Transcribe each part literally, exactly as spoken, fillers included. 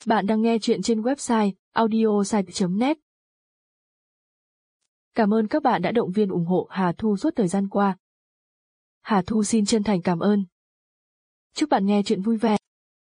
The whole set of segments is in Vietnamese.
Bạn đang nghe chuyện trên website audiosite chấm net. Cảm ơn các bạn đã động viên ủng hộ Hà Thu suốt thời gian qua. Hà Thu xin chân thành cảm ơn. Chúc bạn nghe chuyện vui vẻ.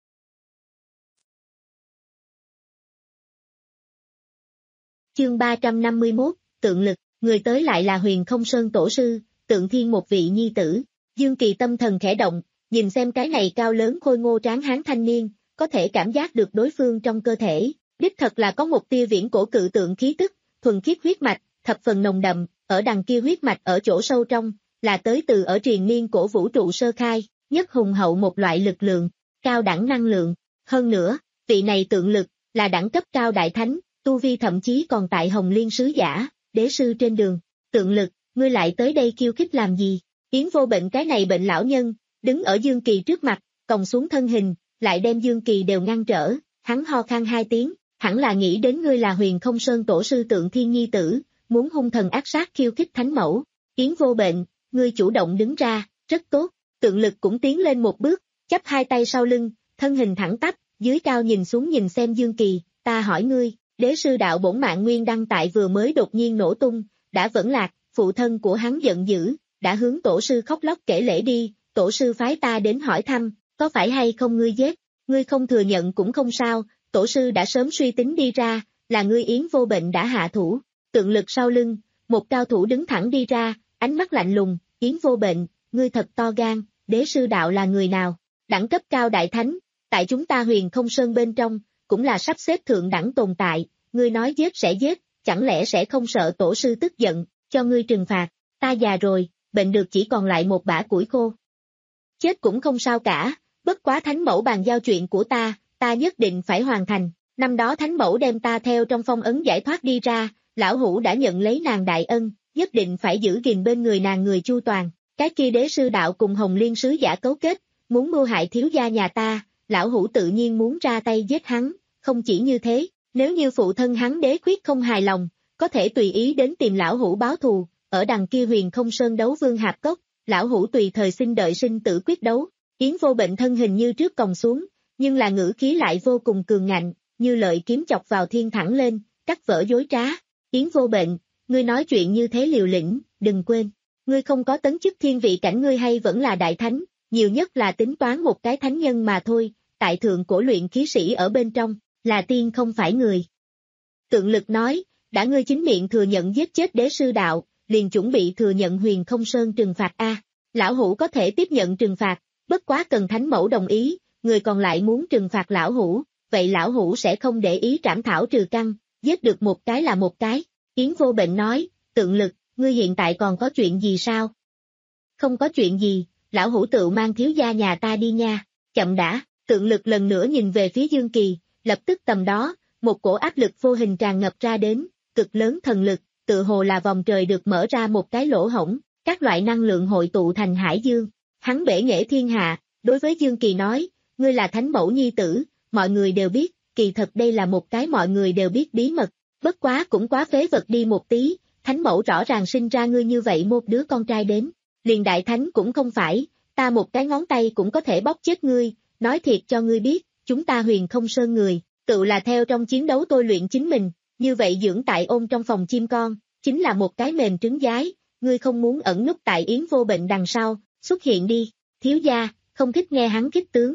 Chương ba trăm năm mươi mốt, Tượng Lực, người tới lại là Huyền Không Sơn tổ sư, Tượng Thiên một vị nhi tử. Dương Kỳ tâm thần khẽ động, nhìn xem cái này cao lớn khôi ngô tráng hán thanh niên, có thể cảm giác được đối phương trong cơ thể, đích thật là có một tia viễn cổ cự tượng khí tức, thuần khiết huyết mạch, thập phần nồng đậm, ở đằng kia huyết mạch ở chỗ sâu trong, là tới từ ở triền miên cổ vũ trụ sơ khai, nhất hùng hậu một loại lực lượng, cao đẳng năng lượng. Hơn nữa, vị này tượng lực, là đẳng cấp cao đại thánh, tu vi thậm chí còn tại Hồng Liên sứ giả, đế sư trên đường. Tượng lực, ngươi lại tới đây khiêu khích làm gì? Yến Vô Bệnh cái này bệnh lão nhân, đứng ở Dương Kỳ trước mặt, còng xuống thân hình, lại đem Dương Kỳ đều ngăn trở, hắn ho khan hai tiếng, hẳn là nghĩ đến ngươi là Huyền Không Sơn tổ sư Tượng Thiên nhi tử, muốn hung thần ác sát khiêu khích thánh mẫu. Yến Vô Bệnh, ngươi chủ động đứng ra, rất tốt. Tượng lực cũng tiến lên một bước, chắp hai tay sau lưng, thân hình thẳng tắp, dưới cao nhìn xuống nhìn xem Dương Kỳ, ta hỏi ngươi, đế sư đạo bổn mạng nguyên đăng tại vừa mới đột nhiên nổ tung, đã vẫn lạc, phụ thân của hắn giận dữ, đã hướng tổ sư khóc lóc kể lễ đi, tổ sư phái ta đến hỏi thăm, có phải hay không ngươi giết, ngươi không thừa nhận cũng không sao, tổ sư đã sớm suy tính đi ra, là ngươi Yến Vô Bệnh đã hạ thủ. Tượng lực sau lưng, một cao thủ đứng thẳng đi ra, ánh mắt lạnh lùng, Yến Vô Bệnh, ngươi thật to gan, đế sư đạo là người nào? Đẳng cấp cao đại thánh, tại chúng ta Huyền Không Sơn bên trong, cũng là sắp xếp thượng đẳng tồn tại, ngươi nói giết sẽ giết, chẳng lẽ sẽ không sợ tổ sư tức giận, cho ngươi trừng phạt, ta già rồi, bệnh được chỉ còn lại một bã củi khô. Chết cũng không sao cả, bất quá thánh mẫu bàn giao chuyện của ta, ta nhất định phải hoàn thành, năm đó thánh mẫu đem ta theo trong phong ấn giải thoát đi ra, lão hủ đã nhận lấy nàng đại ân, nhất định phải giữ gìn bên người nàng người chu toàn, cái kia đế sư đạo cùng Hồng Liên sứ giả cấu kết, muốn mưu hại thiếu gia nhà ta, lão hủ tự nhiên muốn ra tay giết hắn, không chỉ như thế, nếu như phụ thân hắn đế khuyết không hài lòng, có thể tùy ý đến tìm lão hủ báo thù, ở đằng kia Huyền Không Sơn đấu vương hạp cốc, lão hủ tùy thời xin đợi sinh tử quyết đấu. Yến Vô Bệnh thân hình như trước còng xuống, nhưng là ngữ khí lại vô cùng cường ngạnh, như lợi kiếm chọc vào thiên thẳng lên, cắt vỡ dối trá. Yến Vô Bệnh, ngươi nói chuyện như thế liều lĩnh, đừng quên, ngươi không có tấn chức thiên vị cảnh, ngươi hay vẫn là đại thánh, nhiều nhất là tính toán một cái thánh nhân mà thôi, tại thượng cổ luyện khí sĩ ở bên trong, là tiên không phải người. Tượng lực nói, đã ngươi chính miệng thừa nhận giết chết đế sư đạo, liền chuẩn bị thừa nhận Huyền Không Sơn trừng phạt a. Lão hủ có thể tiếp nhận trừng phạt, bất quá cần thánh mẫu đồng ý, người còn lại muốn trừng phạt lão hủ, vậy lão hủ sẽ không để ý trảm thảo trừ căn, giết được một cái là một cái. Yến Vô Bệnh nói, tượng lực, ngươi hiện tại còn có chuyện gì sao? Không có chuyện gì, lão hủ tự mang thiếu gia nhà ta đi nha. Chậm đã, tượng lực lần nữa nhìn về phía Dương Kỳ, lập tức tầm đó, một cổ áp lực vô hình tràn ngập ra đến, cực lớn thần lực, tự hồ là vòng trời được mở ra một cái lỗ hổng, các loại năng lượng hội tụ thành hải dương. Hắn bể nghệ thiên hạ, đối với Dương Kỳ nói, ngươi là thánh mẫu nhi tử, mọi người đều biết, kỳ thật đây là một cái mọi người đều biết bí mật, bất quá cũng quá phế vật đi một tí, thánh mẫu rõ ràng sinh ra ngươi như vậy một đứa con trai đến, liền đại thánh cũng không phải, ta một cái ngón tay cũng có thể bóp chết ngươi, nói thiệt cho ngươi biết, chúng ta Huyền Không Sơn người, tự là theo trong chiến đấu tôi luyện chính mình, như vậy dưỡng tại ôm trong phòng chim con, chính là một cái mềm trứng giái, ngươi không muốn ẩn núp tại Yến Vô Bệnh đằng sau, xuất hiện đi, thiếu gia, không thích nghe hắn khích tướng.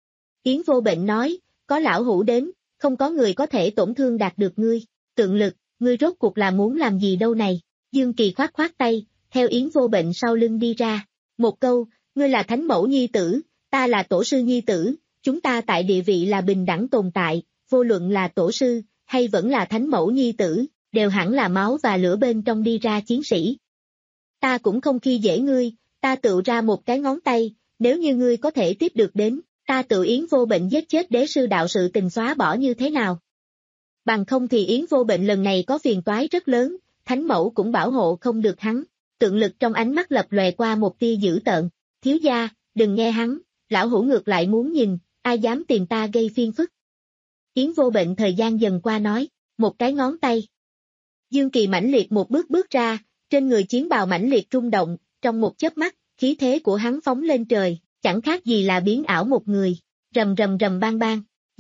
Yến Vô Bệnh nói, có lão hủ đến, không có người có thể tổn thương đạt được ngươi, tượng lực, ngươi rốt cuộc là muốn làm gì đâu này, Dương Kỳ khoát khoát tay, theo Yến Vô Bệnh sau lưng đi ra, một câu, ngươi là thánh mẫu nhi tử, ta là tổ sư nhi tử, chúng ta tại địa vị là bình đẳng tồn tại, vô luận là tổ sư, hay vẫn là thánh mẫu nhi tử, đều hẳn là máu và lửa bên trong đi ra chiến sĩ. Ta cũng không khi dễ ngươi, ta tự ra một cái ngón tay, nếu như ngươi có thể tiếp được đến, ta tự Yến Vô Bệnh giết chết đế sư đạo sự tình xóa bỏ như thế nào? Bằng không thì Yến Vô Bệnh lần này có phiền toái rất lớn, thánh mẫu cũng bảo hộ không được hắn. Tượng lực trong ánh mắt lập lòe qua một tia dữ tợn, thiếu gia, đừng nghe hắn, lão hủ ngược lại muốn nhìn, ai dám tìm ta gây phiền phức. Yến Vô Bệnh thời gian dần qua nói, một cái ngón tay. Dương Kỳ mãnh liệt một bước bước ra, trên người chiến bào mãnh liệt rung động, trong một chớp mắt, khí thế của hắn phóng lên trời, chẳng khác gì là biến ảo một người, rầm rầm rầm bang bang,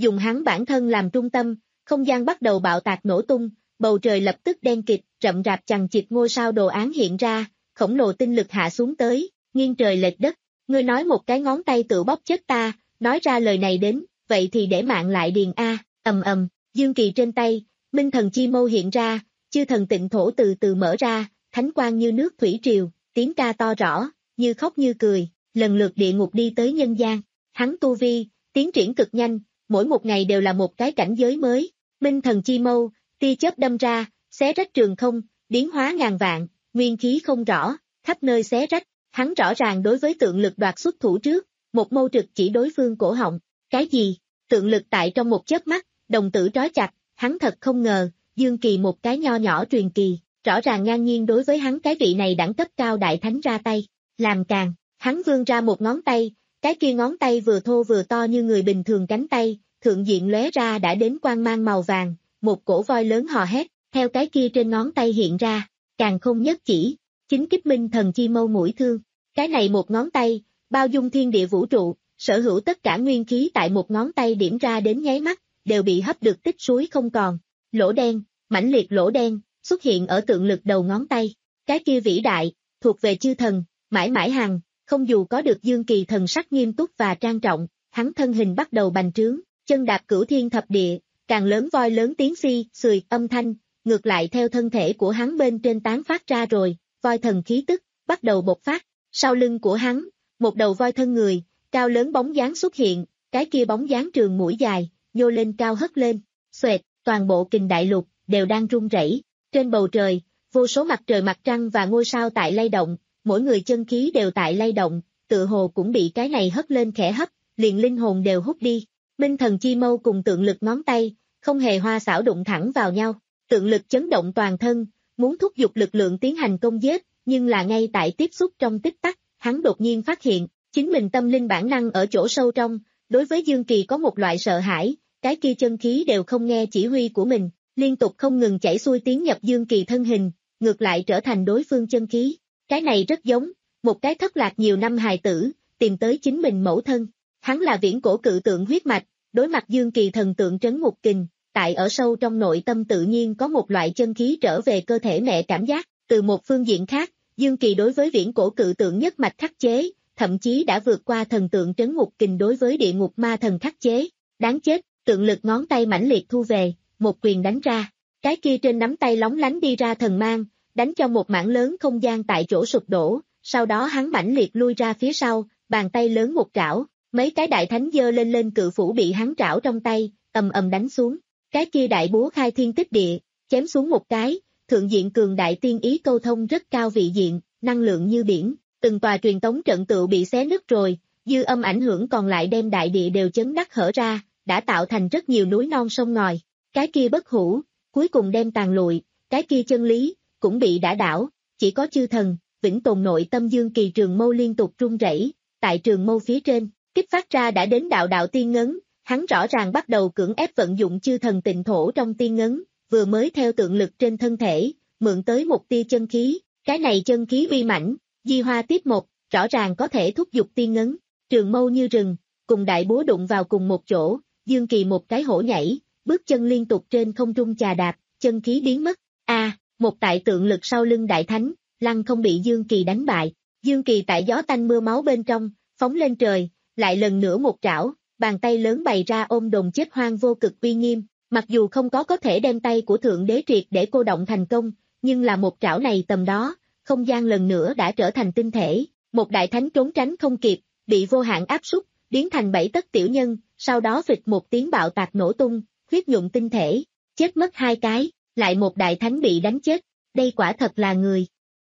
dùng hắn bản thân làm trung tâm, không gian bắt đầu bạo tạc nổ tung, bầu trời lập tức đen kịt, rậm rạp chằng chịt ngôi sao đồ án hiện ra, khổng lồ tinh lực hạ xuống tới, nghiêng trời lệch đất. Ngươi nói một cái ngón tay tự bóp chết ta, nói ra lời này đến, vậy thì để mạng lại điền a. Ầm ầm, dương kỳ trên tay, minh thần chi mâu hiện ra, chư thần tịnh thổ từ từ mở ra, thánh quang như nước thủy triều, tiếng ca to rõ, như khóc như cười, lần lượt địa ngục đi tới nhân gian. Hắn tu vi, tiến triển cực nhanh, mỗi một ngày đều là một cái cảnh giới mới. Minh thần chi mâu, tia chớp đâm ra, xé rách trường không, biến hóa ngàn vạn, nguyên khí không rõ, khắp nơi xé rách. Hắn rõ ràng đối với tượng lực đoạt xuất thủ trước, một mâu trực chỉ đối phương cổ họng. Cái gì? Tượng lực tại trong một chớp mắt, đồng tử trói chặt, hắn thật không ngờ, Dương Kỳ một cái nho nhỏ truyền kỳ, rõ ràng ngang nhiên đối với hắn cái vị này đẳng cấp cao đại thánh ra tay. Làm càng, hắn vươn ra một ngón tay, cái kia ngón tay vừa thô vừa to như người bình thường cánh tay, thượng diện lóe ra đã đến quang mang màu vàng, một cổ voi lớn hò hét, theo cái kia trên ngón tay hiện ra, càng không nhất chỉ, chính kích minh thần chi mâu mũi thương. Cái này một ngón tay, bao dung thiên địa vũ trụ, sở hữu tất cả nguyên khí tại một ngón tay điểm ra đến nháy mắt, đều bị hấp được tích suối không còn. Lỗ đen, mãnh liệt lỗ đen, xuất hiện ở tượng lực đầu ngón tay. Cái kia vĩ đại, thuộc về chư thần, mãi mãi hằng, không dù có được Dương Kỳ thần sắc nghiêm túc và trang trọng, hắn thân hình bắt đầu bành trướng, chân đạp cửu thiên thập địa, càng lớn voi lớn tiếng xi, xùi, âm thanh, ngược lại theo thân thể của hắn bên trên tán phát ra rồi, voi thần khí tức, bắt đầu bộc phát. Sau lưng của hắn, một đầu voi thân người, cao lớn bóng dáng xuất hiện, cái kia bóng dáng trường mũi dài, nhô lên cao hất lên, xoẹt, toàn bộ kình đại lục, đều đang rung rẩy. Trên bầu trời, vô số mặt trời mặt trăng và ngôi sao tại lay động, mỗi người chân khí đều tại lay động, tự hồ cũng bị cái này hất lên khẽ hấp, liền linh hồn đều hút đi. Minh thần chi mâu cùng tượng lực ngón tay, không hề hoa xảo đụng thẳng vào nhau, tượng lực chấn động toàn thân, muốn thúc giục lực lượng tiến hành công giết, nhưng là ngay tại tiếp xúc trong tích tắc, hắn đột nhiên phát hiện, chính mình tâm linh bản năng ở chỗ sâu trong, đối với Dương Kỳ có một loại sợ hãi, cái kia chân khí đều không nghe chỉ huy của mình, liên tục không ngừng chảy xuôi tiến nhập Dương Kỳ thân hình, ngược lại trở thành đối phương chân khí. Cái này rất giống, một cái thất lạc nhiều năm hài tử, tìm tới chính mình mẫu thân. Hắn là viễn cổ cự tượng huyết mạch, đối mặt Dương Kỳ thần tượng trấn ngục kình, tại ở sâu trong nội tâm tự nhiên có một loại chân khí trở về cơ thể mẹ cảm giác. Từ một phương diện khác, Dương Kỳ đối với viễn cổ cự tượng nhất mạch khắc chế, thậm chí đã vượt qua thần tượng trấn ngục kình đối với địa ngục ma thần khắc chế. Đáng chết, tượng lực ngón tay mãnh liệt thu về, một quyền đánh ra. Cái kia trên nắm tay lóng lánh đi ra thần mang, đánh cho một mảng lớn không gian tại chỗ sụp đổ, sau đó hắn mãnh liệt lui ra phía sau, bàn tay lớn một trảo, mấy cái đại thánh giơ lên lên cự phủ bị hắn trảo trong tay, ầm ầm đánh xuống. Cái kia đại búa khai thiên tích địa, chém xuống một cái, thượng diện cường đại tiên ý câu thông rất cao vị diện, năng lượng như biển, từng tòa truyền tống trận tựu bị xé nứt rồi, dư âm ảnh hưởng còn lại đem đại địa đều chấn đắc hở ra, đã tạo thành rất nhiều núi non sông ngòi. Cái kia bất hủ, cuối cùng đem tàn lụi, cái kia chân lý, cũng bị đả đảo, chỉ có chư thần, vĩnh tồn nội tâm Dương Kỳ trường mâu liên tục rung rẩy, tại trường mâu phía trên, kích phát ra đã đến đạo đạo tiên ngấn, hắn rõ ràng bắt đầu cưỡng ép vận dụng chư thần tịnh thổ trong tiên ngấn, vừa mới theo tượng lực trên thân thể, mượn tới một tia chân khí, cái này chân khí uy mãnh, di hoa tiếp một, rõ ràng có thể thúc giục tiên ngấn, trường mâu như rừng, cùng đại búa đụng vào cùng một chỗ, Dương Kỳ một cái hổ nhảy, bước chân liên tục trên không trung chà đạp, chân khí biến mất, a à, một tại tượng lực sau lưng đại thánh, lăng không bị Dương Kỳ đánh bại, Dương Kỳ tại gió tanh mưa máu bên trong, phóng lên trời, lại lần nữa một trảo, bàn tay lớn bày ra ôm đồn chết hoang vô cực uy nghiêm, mặc dù không có có thể đem tay của Thượng Đế triệt để cô động thành công, nhưng là một trảo này tầm đó, không gian lần nữa đã trở thành tinh thể, một đại thánh trốn tránh không kịp, bị vô hạn áp súc, biến thành bảy tấc tiểu nhân, sau đó phịch một tiếng bạo tạc nổ tung, huyết nhuộm tinh thể, chết mất hai cái, lại một đại thánh bị đánh chết, đây quả thật là người.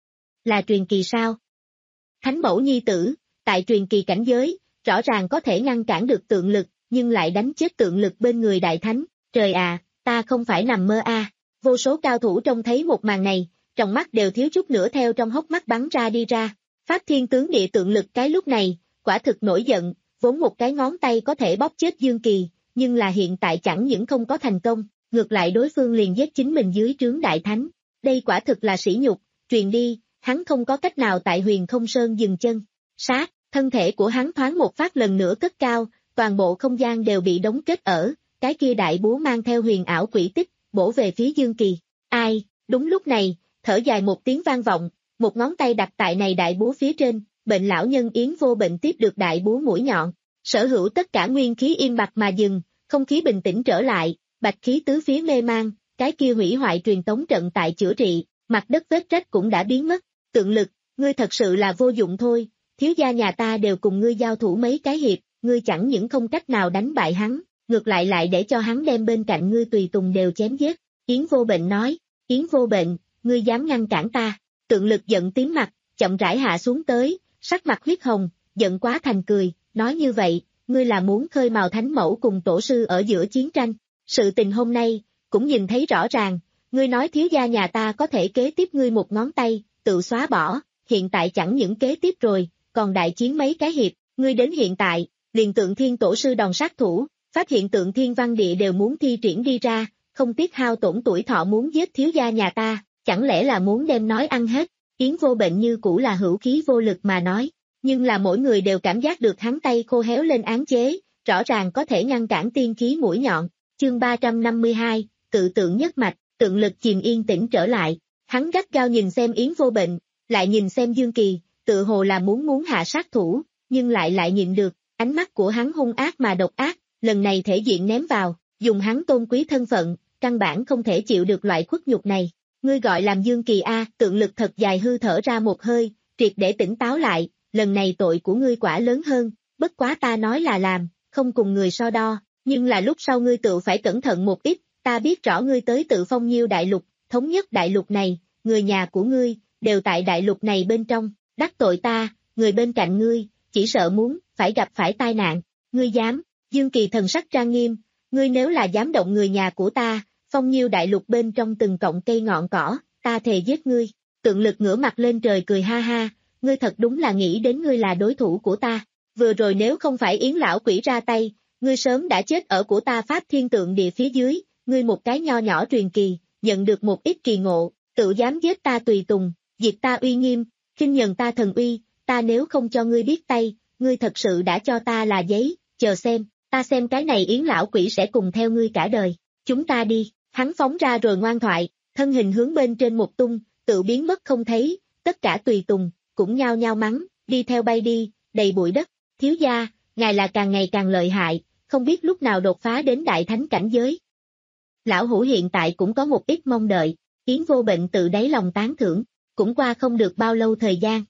Là truyền kỳ sao? Thánh mẫu nhi tử, tại truyền kỳ cảnh giới, rõ ràng có thể ngăn cản được tượng lực, nhưng lại đánh chết tượng lực bên người đại thánh, trời à, ta không phải nằm mơ a. À. Vô số cao thủ trông thấy một màn này, trong mắt đều thiếu chút nữa theo trong hốc mắt bắn ra đi ra, Pháp Thiên tướng địa tượng lực cái lúc này, quả thực nổi giận, vốn một cái ngón tay có thể bóp chết Dương Kỳ, nhưng là hiện tại chẳng những không có thành công, ngược lại đối phương liền giết chính mình dưới trướng đại thánh, đây quả thực là sỉ nhục, truyền đi, hắn không có cách nào tại Huyền Không Sơn dừng chân, sát, thân thể của hắn thoáng một phát lần nữa cất cao, toàn bộ không gian đều bị đóng kết ở, cái kia đại búa mang theo huyền ảo quỷ tích, bổ về phía Dương Kỳ. Ai, đúng lúc này, thở dài một tiếng vang vọng, một ngón tay đặt tại này đại búa phía trên, bệnh lão nhân Yến Vô Bệnh tiếp được đại búa mũi nhọn, sở hữu tất cả nguyên khí im bặt mà dừng, không khí bình tĩnh trở lại, bạch khí tứ phía mê mang, cái kia hủy hoại truyền tống trận tại chữa trị, mặt đất vết rách cũng đã biến mất. Tượng Lực, ngươi thật sự là vô dụng thôi, thiếu gia nhà ta đều cùng ngươi giao thủ mấy cái hiệp, ngươi chẳng những không cách nào đánh bại hắn, ngược lại lại để cho hắn đem bên cạnh ngươi tùy tùng đều chém giết. Yến Vô Bệnh nói, Yến Vô Bệnh, ngươi dám ngăn cản ta. Tượng Lực giận tím mặt, chậm rãi hạ xuống tới, sắc mặt huyết hồng, giận quá thành cười, nói như vậy, ngươi là muốn khơi mào thánh mẫu cùng tổ sư ở giữa chiến tranh. Sự tình hôm nay, cũng nhìn thấy rõ ràng, ngươi nói thiếu gia nhà ta có thể kế tiếp ngươi một ngón tay, tự xóa bỏ, hiện tại chẳng những kế tiếp rồi, còn đại chiến mấy cái hiệp, ngươi đến hiện tại, liền Tượng Thiên tổ sư đòn sát thủ, phát hiện Tượng Thiên văn địa đều muốn thi triển đi ra, không tiếc hao tổn tuổi thọ muốn giết thiếu gia nhà ta, chẳng lẽ là muốn đem nói ăn hết. Yến Vô Bệnh như cũ là hữu khí vô lực mà nói, nhưng là mỗi người đều cảm giác được hắn tay khô héo lên án chế, rõ ràng có thể ngăn cản tiên khí mũi nhọn. Chương ba trăm năm mươi hai, Cự Tượng nhất mạch, Tượng Lực chìm yên tĩnh trở lại, hắn gắt gao nhìn xem Yến Vô Bệnh, lại nhìn xem Dương Kỳ, tự hồ là muốn muốn hạ sát thủ, nhưng lại lại nhịn được, ánh mắt của hắn hung ác mà độc ác, lần này thể diện ném vào, dùng hắn tôn quý thân phận, căn bản không thể chịu được loại khuất nhục này. Ngươi gọi làm Dương Kỳ a? Tượng Lực thật dài hư thở ra một hơi, triệt để tỉnh táo lại, lần này tội của ngươi quả lớn hơn, bất quá ta nói là làm, không cùng người so đo, nhưng là lúc sau ngươi tự phải cẩn thận một ít, ta biết rõ ngươi tới tự Phong Nhiêu đại lục, thống nhất đại lục này, người nhà của ngươi, đều tại đại lục này bên trong, đắc tội ta, người bên cạnh ngươi, chỉ sợ muốn, phải gặp phải tai nạn, ngươi dám. Dương Kỳ thần sắc trang nghiêm, ngươi nếu là dám động người nhà của ta, Phong Nhiêu đại lục bên trong từng cọng cây ngọn cỏ, ta thề giết ngươi. Tượng Lực ngửa mặt lên trời cười ha ha, ngươi thật đúng là nghĩ đến ngươi là đối thủ của ta, vừa rồi nếu không phải Yến lão quỷ ra tay, ngươi sớm đã chết ở của ta Pháp Thiên Tượng Địa phía dưới, ngươi một cái nho nhỏ truyền kỳ, nhận được một ít kỳ ngộ, tự dám giết ta tùy tùng, diệt ta uy nghiêm, khinh nhẫn ta thần uy, ta nếu không cho ngươi biết tay, ngươi thật sự đã cho ta là giấy, chờ xem, ta xem cái này Yến lão quỷ sẽ cùng theo ngươi cả đời, chúng ta đi. Hắn phóng ra rồi ngoan thoại, thân hình hướng bên trên một tung, tự biến mất không thấy, tất cả tùy tùng, cũng nhao nhao mắng, đi theo bay đi, đầy bụi đất, thiếu gia, ngài là càng ngày càng lợi hại, không biết lúc nào đột phá đến đại thánh cảnh giới. Lão Hủ hiện tại cũng có một ít mong đợi, Yến Vô Bệnh tự đáy lòng tán thưởng, cũng qua không được bao lâu thời gian.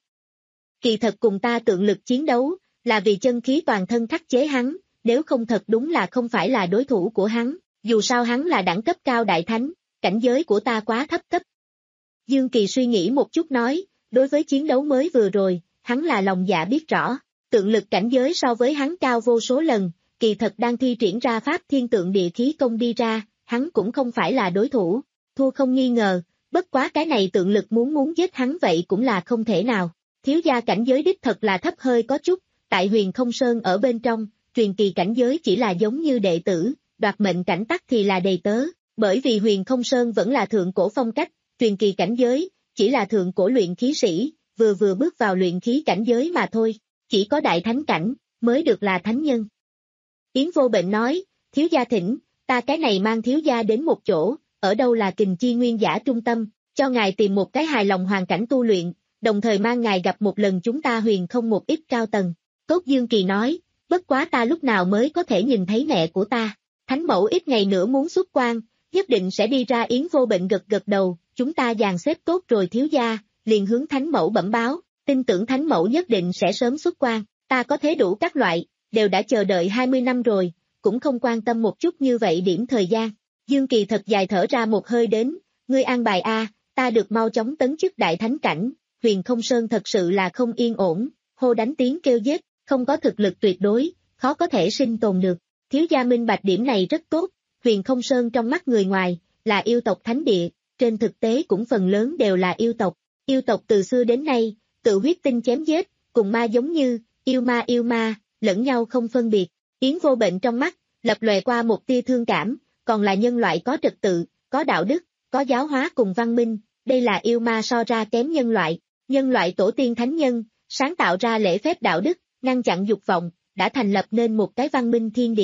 Kỳ thật cùng ta Tượng Lực chiến đấu, là vì chân khí toàn thân khắc chế hắn, nếu không thật đúng là không phải là đối thủ của hắn. Dù sao hắn là đẳng cấp cao đại thánh, cảnh giới của ta quá thấp cấp. Dương Kỳ suy nghĩ một chút nói, đối với chiến đấu mới vừa rồi, hắn là lòng dạ biết rõ, Tượng Lực cảnh giới so với hắn cao vô số lần, kỳ thật đang thi triển ra Pháp Thiên Tượng Địa khí công đi ra, hắn cũng không phải là đối thủ, thua không nghi ngờ, bất quá cái này Tượng Lực muốn muốn giết hắn vậy cũng là không thể nào. Thiếu gia cảnh giới đích thật là thấp hơi có chút, tại Huyền Không Sơn ở bên trong, truyền kỳ cảnh giới chỉ là giống như đệ tử. Đoạt mệnh cảnh tắc thì là đầy tớ, bởi vì Huyền Không Sơn vẫn là thượng cổ phong cách, truyền kỳ cảnh giới, chỉ là thượng cổ luyện khí sĩ, vừa vừa bước vào luyện khí cảnh giới mà thôi, chỉ có đại thánh cảnh, mới được là thánh nhân. Yến Vô Bệnh nói, thiếu gia thỉnh, ta cái này mang thiếu gia đến một chỗ, ở đâu là Kình Chi Nguyên Giả trung tâm, cho ngài tìm một cái hài lòng hoàn cảnh tu luyện, đồng thời mang ngài gặp một lần chúng ta huyền không một ít cao tầng. Cốt Dương Kỳ nói, bất quá ta lúc nào mới có thể nhìn thấy mẹ của ta. Thánh mẫu ít ngày nữa muốn xuất quan, nhất định sẽ đi ra. Yến Vô Bệnh gật gật đầu, chúng ta dàn xếp tốt rồi thiếu gia, liền hướng thánh mẫu bẩm báo, tin tưởng thánh mẫu nhất định sẽ sớm xuất quan, ta có thế đủ các loại, đều đã chờ đợi hai mươi năm rồi, cũng không quan tâm một chút như vậy điểm thời gian. Dương Kỳ thật dài thở ra một hơi đến, ngươi an bài a, ta được mau chóng tấn chức đại thánh cảnh, Huyền Không Sơn thật sự là không yên ổn, hô đánh tiếng kêu giết, không có thực lực tuyệt đối, khó có thể sinh tồn được. Thiếu gia minh bạch điểm này rất tốt, Huyền Không Sơn trong mắt người ngoài, là yêu tộc thánh địa, trên thực tế cũng phần lớn đều là yêu tộc. Yêu tộc từ xưa đến nay, tự huyết tinh chém giết, cùng ma giống như, yêu ma yêu ma, lẫn nhau không phân biệt. Yến Vô Bệnh trong mắt, lập lòe qua một tia thương cảm, còn là nhân loại có trật tự, có đạo đức, có giáo hóa cùng văn minh, đây là yêu ma so ra kém nhân loại. Nhân loại tổ tiên thánh nhân, sáng tạo ra lễ phép đạo đức, ngăn chặn dục vọng, đã thành lập nên một cái văn minh thiên địa.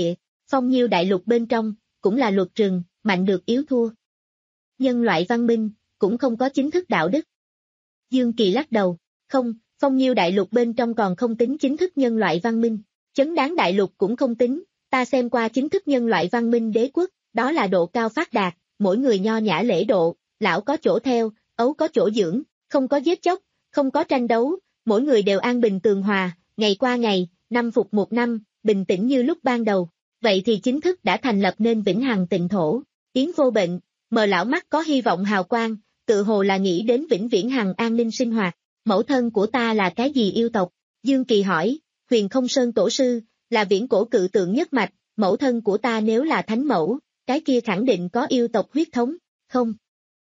Phong Nhiêu đại lục bên trong, cũng là luật rừng, mạnh được yếu thua. Nhân loại văn minh, cũng không có chính thức đạo đức. Dương Kỳ lắc đầu, không, Phong Nhiêu đại lục bên trong còn không tính chính thức nhân loại văn minh, Chấn Đáng đại lục cũng không tính, ta xem qua chính thức nhân loại văn minh đế quốc, đó là độ cao phát đạt, mỗi người nho nhã lễ độ, lão có chỗ theo, ấu có chỗ dưỡng, không có giết chóc, không có tranh đấu, mỗi người đều an bình tường hòa, ngày qua ngày, năm phục một năm, bình tĩnh như lúc ban đầu. Vậy thì chính thức đã thành lập nên vĩnh hằng tịnh thổ. Yến Vô Bệnh, mờ lão mắt có hy vọng hào quang, tự hồ là nghĩ đến vĩnh viễn hằng an ninh sinh hoạt. Mẫu thân của ta là cái gì yêu tộc? Dương Kỳ hỏi, Huyền Không Sơn tổ sư, là viễn cổ cự tượng nhất mạch, mẫu thân của ta nếu là thánh mẫu, cái kia khẳng định có yêu tộc huyết thống, không?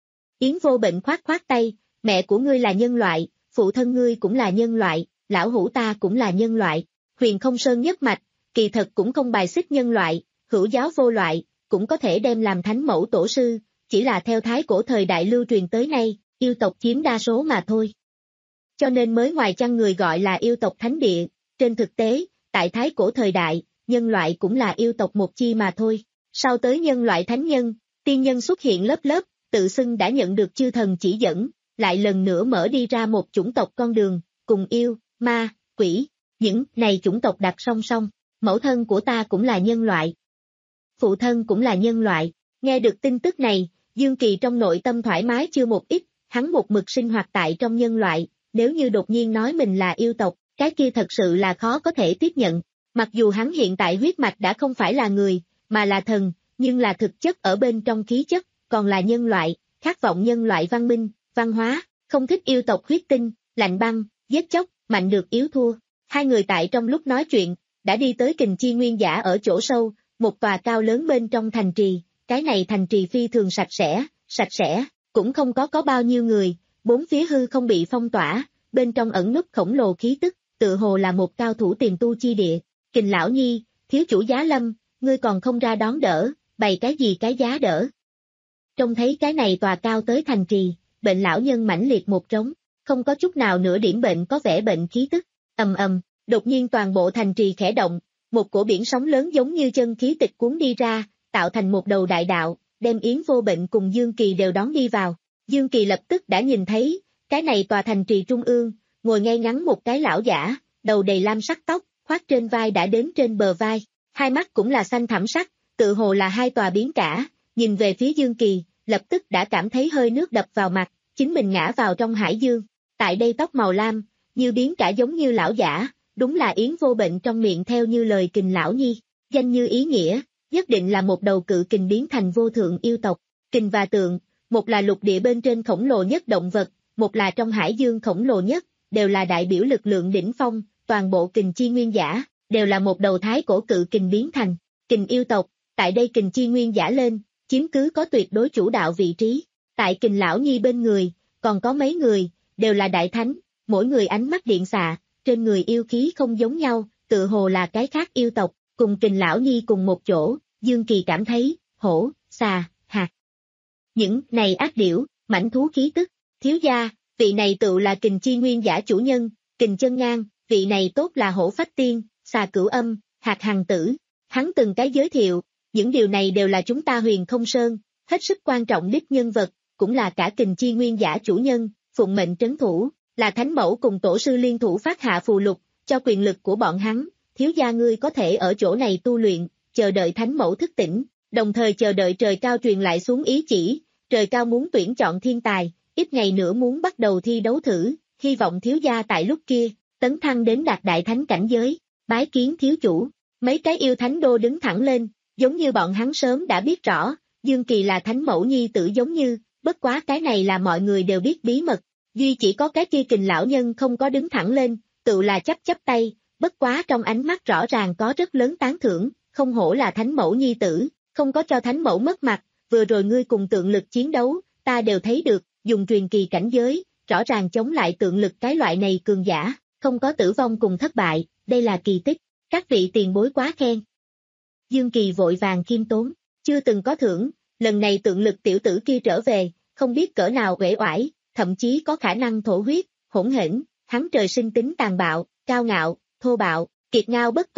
Yến Vô Bệnh khoát khoát tay, mẹ của ngươi là nhân loại, phụ thân ngươi cũng là nhân loại, lão hữu ta cũng là nhân loại, Huyền Không Sơn nhất mạch, kỳ thật cũng không bài xích nhân loại, hữu giáo vô loại, cũng có thể đem làm thánh mẫu tổ sư, chỉ là theo thái cổ thời đại lưu truyền tới nay, yêu tộc chiếm đa số mà thôi. Cho nên mới ngoài chăng người gọi là yêu tộc thánh địa, trên thực tế, tại thái cổ thời đại, nhân loại cũng là yêu tộc một chi mà thôi. Sau tới nhân loại thánh nhân, tiên nhân xuất hiện lớp lớp, tự xưng đã nhận được chư thần chỉ dẫn, lại lần nữa mở đi ra một chủng tộc con đường, cùng yêu, ma, quỷ, những này chủng tộc đặt song song. Mẫu thân của ta cũng là nhân loại. Phụ thân cũng là nhân loại. Nghe được tin tức này, Dương Kỳ trong nội tâm thoải mái chưa một ít, hắn một mực sinh hoạt tại trong nhân loại, nếu như đột nhiên nói mình là yêu tộc, cái kia thật sự là khó có thể tiếp nhận. Mặc dù hắn hiện tại huyết mạch đã không phải là người, mà là thần, nhưng là thực chất ở bên trong khí chất, còn là nhân loại, khát vọng nhân loại văn minh, văn hóa, không thích yêu tộc huyết tinh, lạnh băng, giết chóc, mạnh được yếu thua. Hai người tại trong lúc nói chuyện, đã đi tới Kình Chi Nguyên Giả ở chỗ sâu, một tòa cao lớn bên trong thành trì, cái này thành trì phi thường sạch sẽ, sạch sẽ, cũng không có có bao nhiêu người, bốn phía hư không bị phong tỏa, bên trong ẩn núp khổng lồ khí tức, tự hồ là một cao thủ tiền tu chi địa. Kình lão nhi, thiếu chủ Giá Lâm, ngươi còn không ra đón đỡ, bày cái gì cái giá đỡ. Trông thấy cái này tòa cao tới thành trì, bệnh lão nhân mãnh liệt một trống, không có chút nào nửa điểm bệnh có vẻ bệnh khí tức, ầm ầm. Đột nhiên toàn bộ thành trì khẽ động, một cổ biển sóng lớn giống như chân khí tịch cuốn đi ra, tạo thành một đầu đại đạo, đem Yến Vô Bệnh cùng Dương Kỳ đều đón đi vào. Dương Kỳ lập tức đã nhìn thấy, cái này tòa thành trì trung ương, ngồi ngay ngắn một cái lão giả, đầu đầy lam sắc tóc, khoác trên vai đã đến trên bờ vai, hai mắt cũng là xanh thẳm sắc, tự hồ là hai tòa biến cả, nhìn về phía Dương Kỳ, lập tức đã cảm thấy hơi nước đập vào mặt, chính mình ngã vào trong hải dương. Tại đây tóc màu lam, như biến cả giống như lão giả. Đúng là Yến Vô Bệnh trong miệng theo như lời Kình lão nhi, danh như ý nghĩa, nhất định là một đầu cự kình biến thành vô thượng yêu tộc. Kình và tượng, một là lục địa bên trên khổng lồ nhất động vật, một là trong hải dương khổng lồ nhất, đều là đại biểu lực lượng đỉnh phong, toàn bộ Kình Chi Nguyên Giả, đều là một đầu thái cổ cự kình biến thành. Kình yêu tộc, tại đây Kình Chi Nguyên Giả lên, chiếm cứ có tuyệt đối chủ đạo vị trí. Tại Kình lão nhi bên người, còn có mấy người, đều là đại thánh, mỗi người ánh mắt điện xạ. Trên người yêu khí không giống nhau, tự hồ là cái khác yêu tộc, cùng Kình lão nhi cùng một chỗ, Dương Kỳ cảm thấy, hổ, xà, hạt. Những này ác điểu, mãnh thú khí tức, thiếu gia, vị này tự là Kình Chi Nguyên Giả chủ nhân, Kình Chân Ngang, vị này tốt là hổ phách tiên, xà cửu âm, hạt hằng tử. Hắn từng cái giới thiệu, những điều này đều là chúng ta Huyền Không Sơn, hết sức quan trọng đích nhân vật, cũng là cả Kình Chi Nguyên Giả chủ nhân, phụng mệnh trấn thủ. Là thánh mẫu cùng tổ sư liên thủ phát hạ phù lục, cho quyền lực của bọn hắn, thiếu gia ngươi có thể ở chỗ này tu luyện, chờ đợi thánh mẫu thức tỉnh, đồng thời chờ đợi trời cao truyền lại xuống ý chỉ, trời cao muốn tuyển chọn thiên tài, ít ngày nữa muốn bắt đầu thi đấu thử, hy vọng thiếu gia tại lúc kia, tấn thăng đến đạt đại thánh cảnh giới, bái kiến thiếu chủ, mấy cái yêu thánh đô đứng thẳng lên, giống như bọn hắn sớm đã biết rõ, Dương Kỳ là thánh mẫu nhi tử giống như, bất quá cái này là mọi người đều biết bí mật. Duy chỉ có cái kia Kình lão nhân không có đứng thẳng lên, tự là chắp chắp tay, bất quá trong ánh mắt rõ ràng có rất lớn tán thưởng, không hổ là thánh mẫu nhi tử, không có cho thánh mẫu mất mặt, vừa rồi ngươi cùng tượng lực chiến đấu, ta đều thấy được, dùng truyền kỳ cảnh giới, rõ ràng chống lại tượng lực cái loại này cường giả, không có tử vong cùng thất bại, đây là kỳ tích, các vị tiền bối quá khen. Dương Kỳ vội vàng khiêm tốn, chưa từng có thưởng, lần này tượng lực tiểu tử kia trở về, không biết cỡ nào uể oải. Thậm chí có khả năng thổ huyết, hỗn hển, hắn trời sinh tính tàn bạo, cao ngạo, thô bạo, kiệt ngao bất tuân,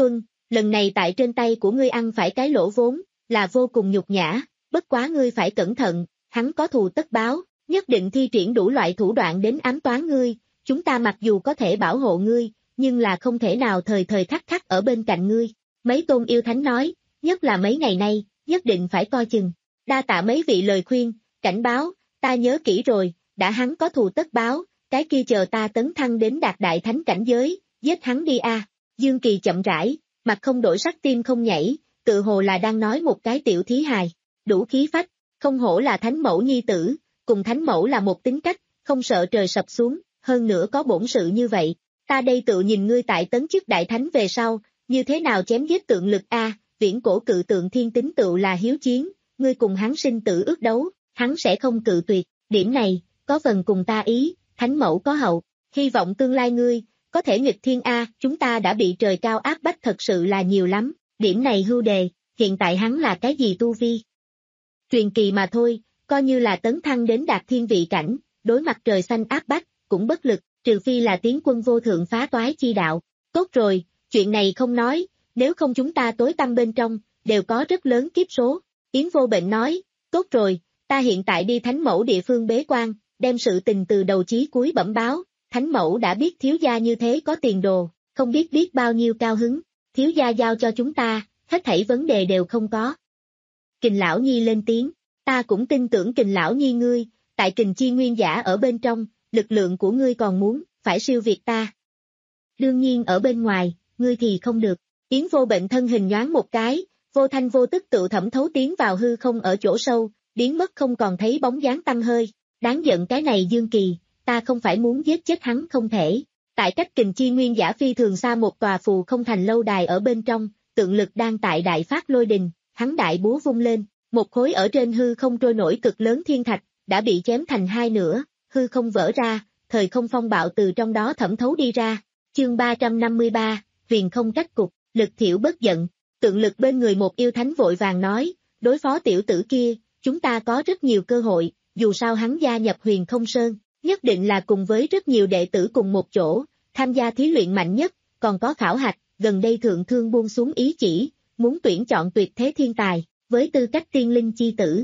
lần này tại trên tay của ngươi ăn phải cái lỗ vốn, là vô cùng nhục nhã, bất quá ngươi phải cẩn thận, hắn có thù tất báo, nhất định thi triển đủ loại thủ đoạn đến ám toán ngươi, chúng ta mặc dù có thể bảo hộ ngươi, nhưng là không thể nào thời thời khắc khắc ở bên cạnh ngươi. Mấy tôn yêu thánh nói, nhất là mấy ngày nay, nhất định phải coi chừng. Đa tạ mấy vị lời khuyên, cảnh báo, ta nhớ kỹ rồi, đã hắn có thù tất báo, cái kia chờ ta tấn thăng đến đạt đại thánh cảnh giới, giết hắn đi a. Dương Kỳ chậm rãi, mặt không đổi sắc tim không nhảy, tự hồ là đang nói một cái tiểu thí hài, đủ khí phách, không hổ là thánh mẫu nhi tử, cùng thánh mẫu là một tính cách, không sợ trời sập xuống, hơn nữa có bổn sự như vậy, ta đây tự nhìn ngươi tại tấn chức đại thánh về sau, như thế nào chém giết tượng lực a, viễn cổ cự tượng thiên tính tựu là hiếu chiến, ngươi cùng hắn sinh tử ước đấu, hắn sẽ không cự tuyệt, điểm này, có phần cùng ta ý, thánh mẫu có hậu, hy vọng tương lai ngươi, có thể nghịch thiên a, chúng ta đã bị trời cao áp bách thật sự là nhiều lắm, điểm này hưu đề, hiện tại hắn là cái gì tu vi? Truyền kỳ mà thôi, coi như là tấn thăng đến đạt thiên vị cảnh, đối mặt trời xanh áp bách, cũng bất lực, trừ phi là tiến quân vô thượng phá toái chi đạo. Tốt rồi, chuyện này không nói, nếu không chúng ta tối tăm bên trong, đều có rất lớn kiếp số. Yến Vô Bệnh nói, tốt rồi, ta hiện tại đi thánh mẫu địa phương bế quan, đem sự tình từ đầu chí cuối bẩm báo, thánh mẫu đã biết thiếu gia như thế có tiền đồ, không biết biết bao nhiêu cao hứng, thiếu gia giao cho chúng ta, hết thảy vấn đề đều không có. Kình Lão Nhi lên tiếng, ta cũng tin tưởng Kình Lão Nhi ngươi, tại Kình Chi Nguyên giả ở bên trong, lực lượng của ngươi còn muốn, phải siêu việt ta. Đương nhiên ở bên ngoài, ngươi thì không được. Yến Vô Bệnh thân hình nhoáng một cái, vô thanh vô tức tự thẩm thấu tiến vào hư không ở chỗ sâu, biến mất không còn thấy bóng dáng tăm hơi. Đáng giận cái này Dương Kỳ, ta không phải muốn giết chết hắn không thể. Tại cách Kình Chi Nguyên giả phi thường xa một tòa phù không thành lâu đài ở bên trong, tượng lực đang tại đại phát lôi đình, hắn đại búa vung lên, một khối ở trên hư không trôi nổi cực lớn thiên thạch, đã bị chém thành hai nửa, hư không vỡ ra, thời không phong bạo từ trong đó thẩm thấu đi ra. Chương ba trăm năm mươi ba, huyền không trách cục, Lực Thiểu bất giận, tượng lực bên người một yêu thánh vội vàng nói, đối phó tiểu tử kia, chúng ta có rất nhiều cơ hội, dù sao hắn gia nhập huyền không sơn, nhất định là cùng với rất nhiều đệ tử cùng một chỗ, tham gia thí luyện mạnh nhất, còn có khảo hạch, gần đây thượng thương buông xuống ý chỉ, muốn tuyển chọn tuyệt thế thiên tài, với tư cách tiên linh chi tử.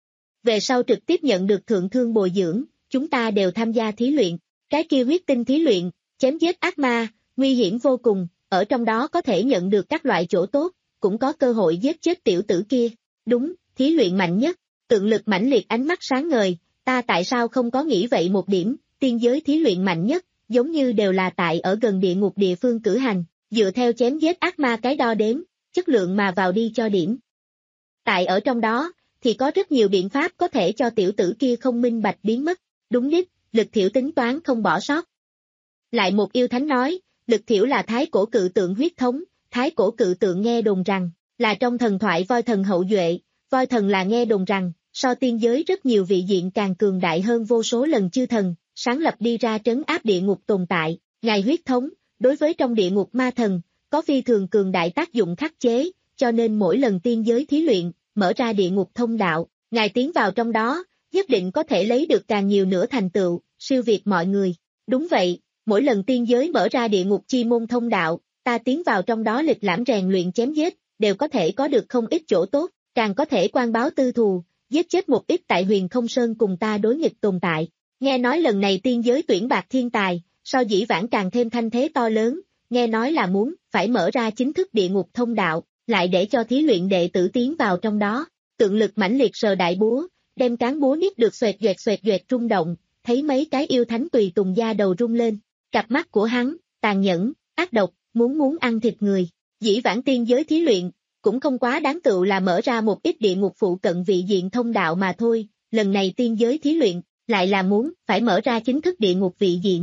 Về sau trực tiếp nhận được thượng thương bồi dưỡng, chúng ta đều tham gia thí luyện, cái kia huyết tinh thí luyện, chém giết ác ma, nguy hiểm vô cùng, ở trong đó có thể nhận được các loại chỗ tốt, cũng có cơ hội giết chết tiểu tử kia. Đúng, thí luyện mạnh nhất, tượng lực mãnh liệt ánh mắt sáng ngời, ta tại sao không có nghĩ vậy một điểm, tiên giới thí luyện mạnh nhất, giống như đều là tại ở gần địa ngục địa phương cử hành, dựa theo chém giết ác ma cái đo đếm, chất lượng mà vào đi cho điểm. Tại ở trong đó, thì có rất nhiều biện pháp có thể cho tiểu tử kia không minh bạch biến mất, đúng đích, Lực Thiểu tính toán không bỏ sót. Lại một yêu thánh nói, Lực Thiểu là thái cổ cự tượng huyết thống, thái cổ cự tượng nghe đồn rằng, là trong thần thoại voi thần hậu duệ, voi thần là nghe đồn rằng, so tiên giới rất nhiều vị diện càng cường đại hơn vô số lần chư thần, sáng lập đi ra trấn áp địa ngục tồn tại, ngài huyết thống, đối với trong địa ngục ma thần, có phi thường cường đại tác dụng khắc chế, cho nên mỗi lần tiên giới thí luyện, mở ra địa ngục thông đạo, ngài tiến vào trong đó, nhất định có thể lấy được càng nhiều nữa thành tựu, siêu việt mọi người. Đúng vậy, mỗi lần tiên giới mở ra địa ngục chi môn thông đạo, ta tiến vào trong đó lịch lãm rèn luyện chém giết, đều có thể có được không ít chỗ tốt, càng có thể quan báo tư thù, giết chết một ít tại huyền không sơn cùng ta đối nghịch tồn tại. Nghe nói lần này tiên giới tuyển bạc thiên tài, so dĩ vãng càng thêm thanh thế to lớn, nghe nói là muốn, phải mở ra chính thức địa ngục thông đạo, lại để cho thí luyện đệ tử tiến vào trong đó. Tượng lực mãnh liệt sờ đại búa, đem cán búa niết được xoẹt doẹt xoẹt doẹt rung động, thấy mấy cái yêu thánh tùy tùng da đầu rung lên. Cặp mắt của hắn, tàn nhẫn, ác độc, muốn muốn ăn thịt người. Dĩ vãng tiên giới thí luyện, cũng không quá đáng tựu là mở ra một ít địa ngục phụ cận vị diện thông đạo mà thôi, lần này tiên giới thí luyện, lại là muốn, phải mở ra chính thức địa ngục vị diện.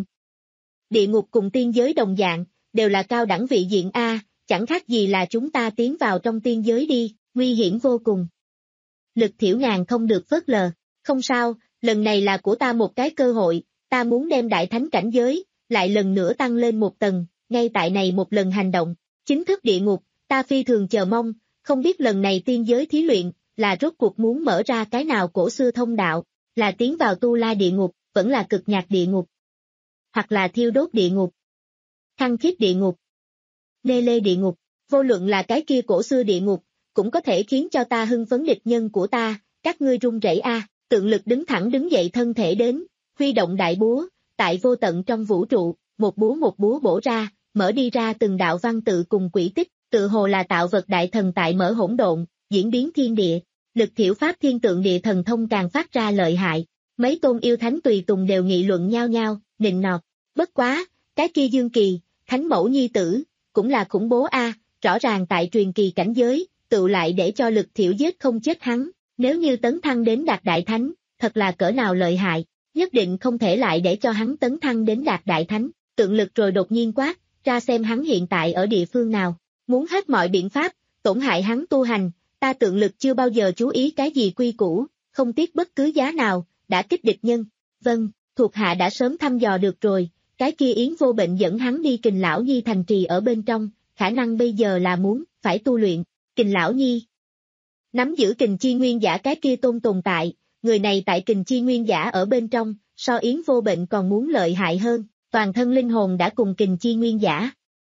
Địa ngục cùng tiên giới đồng dạng, đều là cao đẳng vị diện A, chẳng khác gì là chúng ta tiến vào trong tiên giới đi, nguy hiểm vô cùng. Lực Thiểu ngàn không được phớt lờ, không sao, lần này là của ta một cái cơ hội, ta muốn đem đại thánh cảnh giới, lại lần nữa tăng lên một tầng, ngay tại này một lần hành động, chính thức địa ngục, ta phi thường chờ mong, không biết lần này tiên giới thí luyện, là rốt cuộc muốn mở ra cái nào cổ xưa thông đạo, là tiến vào tu la địa ngục, vẫn là cực nhạc địa ngục, hoặc là thiêu đốt địa ngục, khăng khít địa ngục, lê lê địa ngục, Vô luận là cái kia cổ xưa địa ngục, cũng có thể khiến cho ta hưng phấn địch nhân của ta, các ngươi run rẩy a. Tượng lực đứng thẳng đứng dậy thân thể đến, huy động đại búa, tại vô tận trong vũ trụ, một búa một búa bổ ra, mở đi ra từng đạo văn tự cùng quỹ tích, tự hồ là tạo vật đại thần tại mở hỗn độn, diễn biến thiên địa, lực thiểu pháp thiên tượng địa thần thông càng phát ra lợi hại. Mấy tôn yêu thánh tùy tùng đều nghị luận nhau nhau, nịnh nọt. Bất quá, cái kia Dương Kỳ, thánh mẫu nhi tử, cũng là khủng bố a, rõ ràng tại truyền kỳ cảnh giới, tự lại để cho lực thiểu giết không chết hắn, nếu như tấn thăng đến đạt đại thánh, thật là cỡ nào lợi hại, nhất định không thể lại để cho hắn tấn thăng đến đạt đại thánh. Tượng lực rồi đột nhiên quát, ra xem hắn hiện tại ở địa phương nào, muốn hết mọi biện pháp, tổn hại hắn tu hành, ta tượng lực chưa bao giờ chú ý cái gì quy củ, không tiếc bất cứ giá nào, đã kích địch nhân. Vâng, thuộc hạ đã sớm thăm dò được rồi, cái kia Yến Vô Bệnh dẫn hắn đi Kình Lão Nhi thành trì ở bên trong, khả năng bây giờ là muốn, phải tu luyện. Kình Lão Nhi nắm giữ Kình Chi Nguyên Giả cái kia tôn tồn tại, người này tại Kình Chi Nguyên Giả ở bên trong, so Yến Vô Bệnh còn muốn lợi hại hơn, toàn thân linh hồn đã cùng Kình Chi Nguyên Giả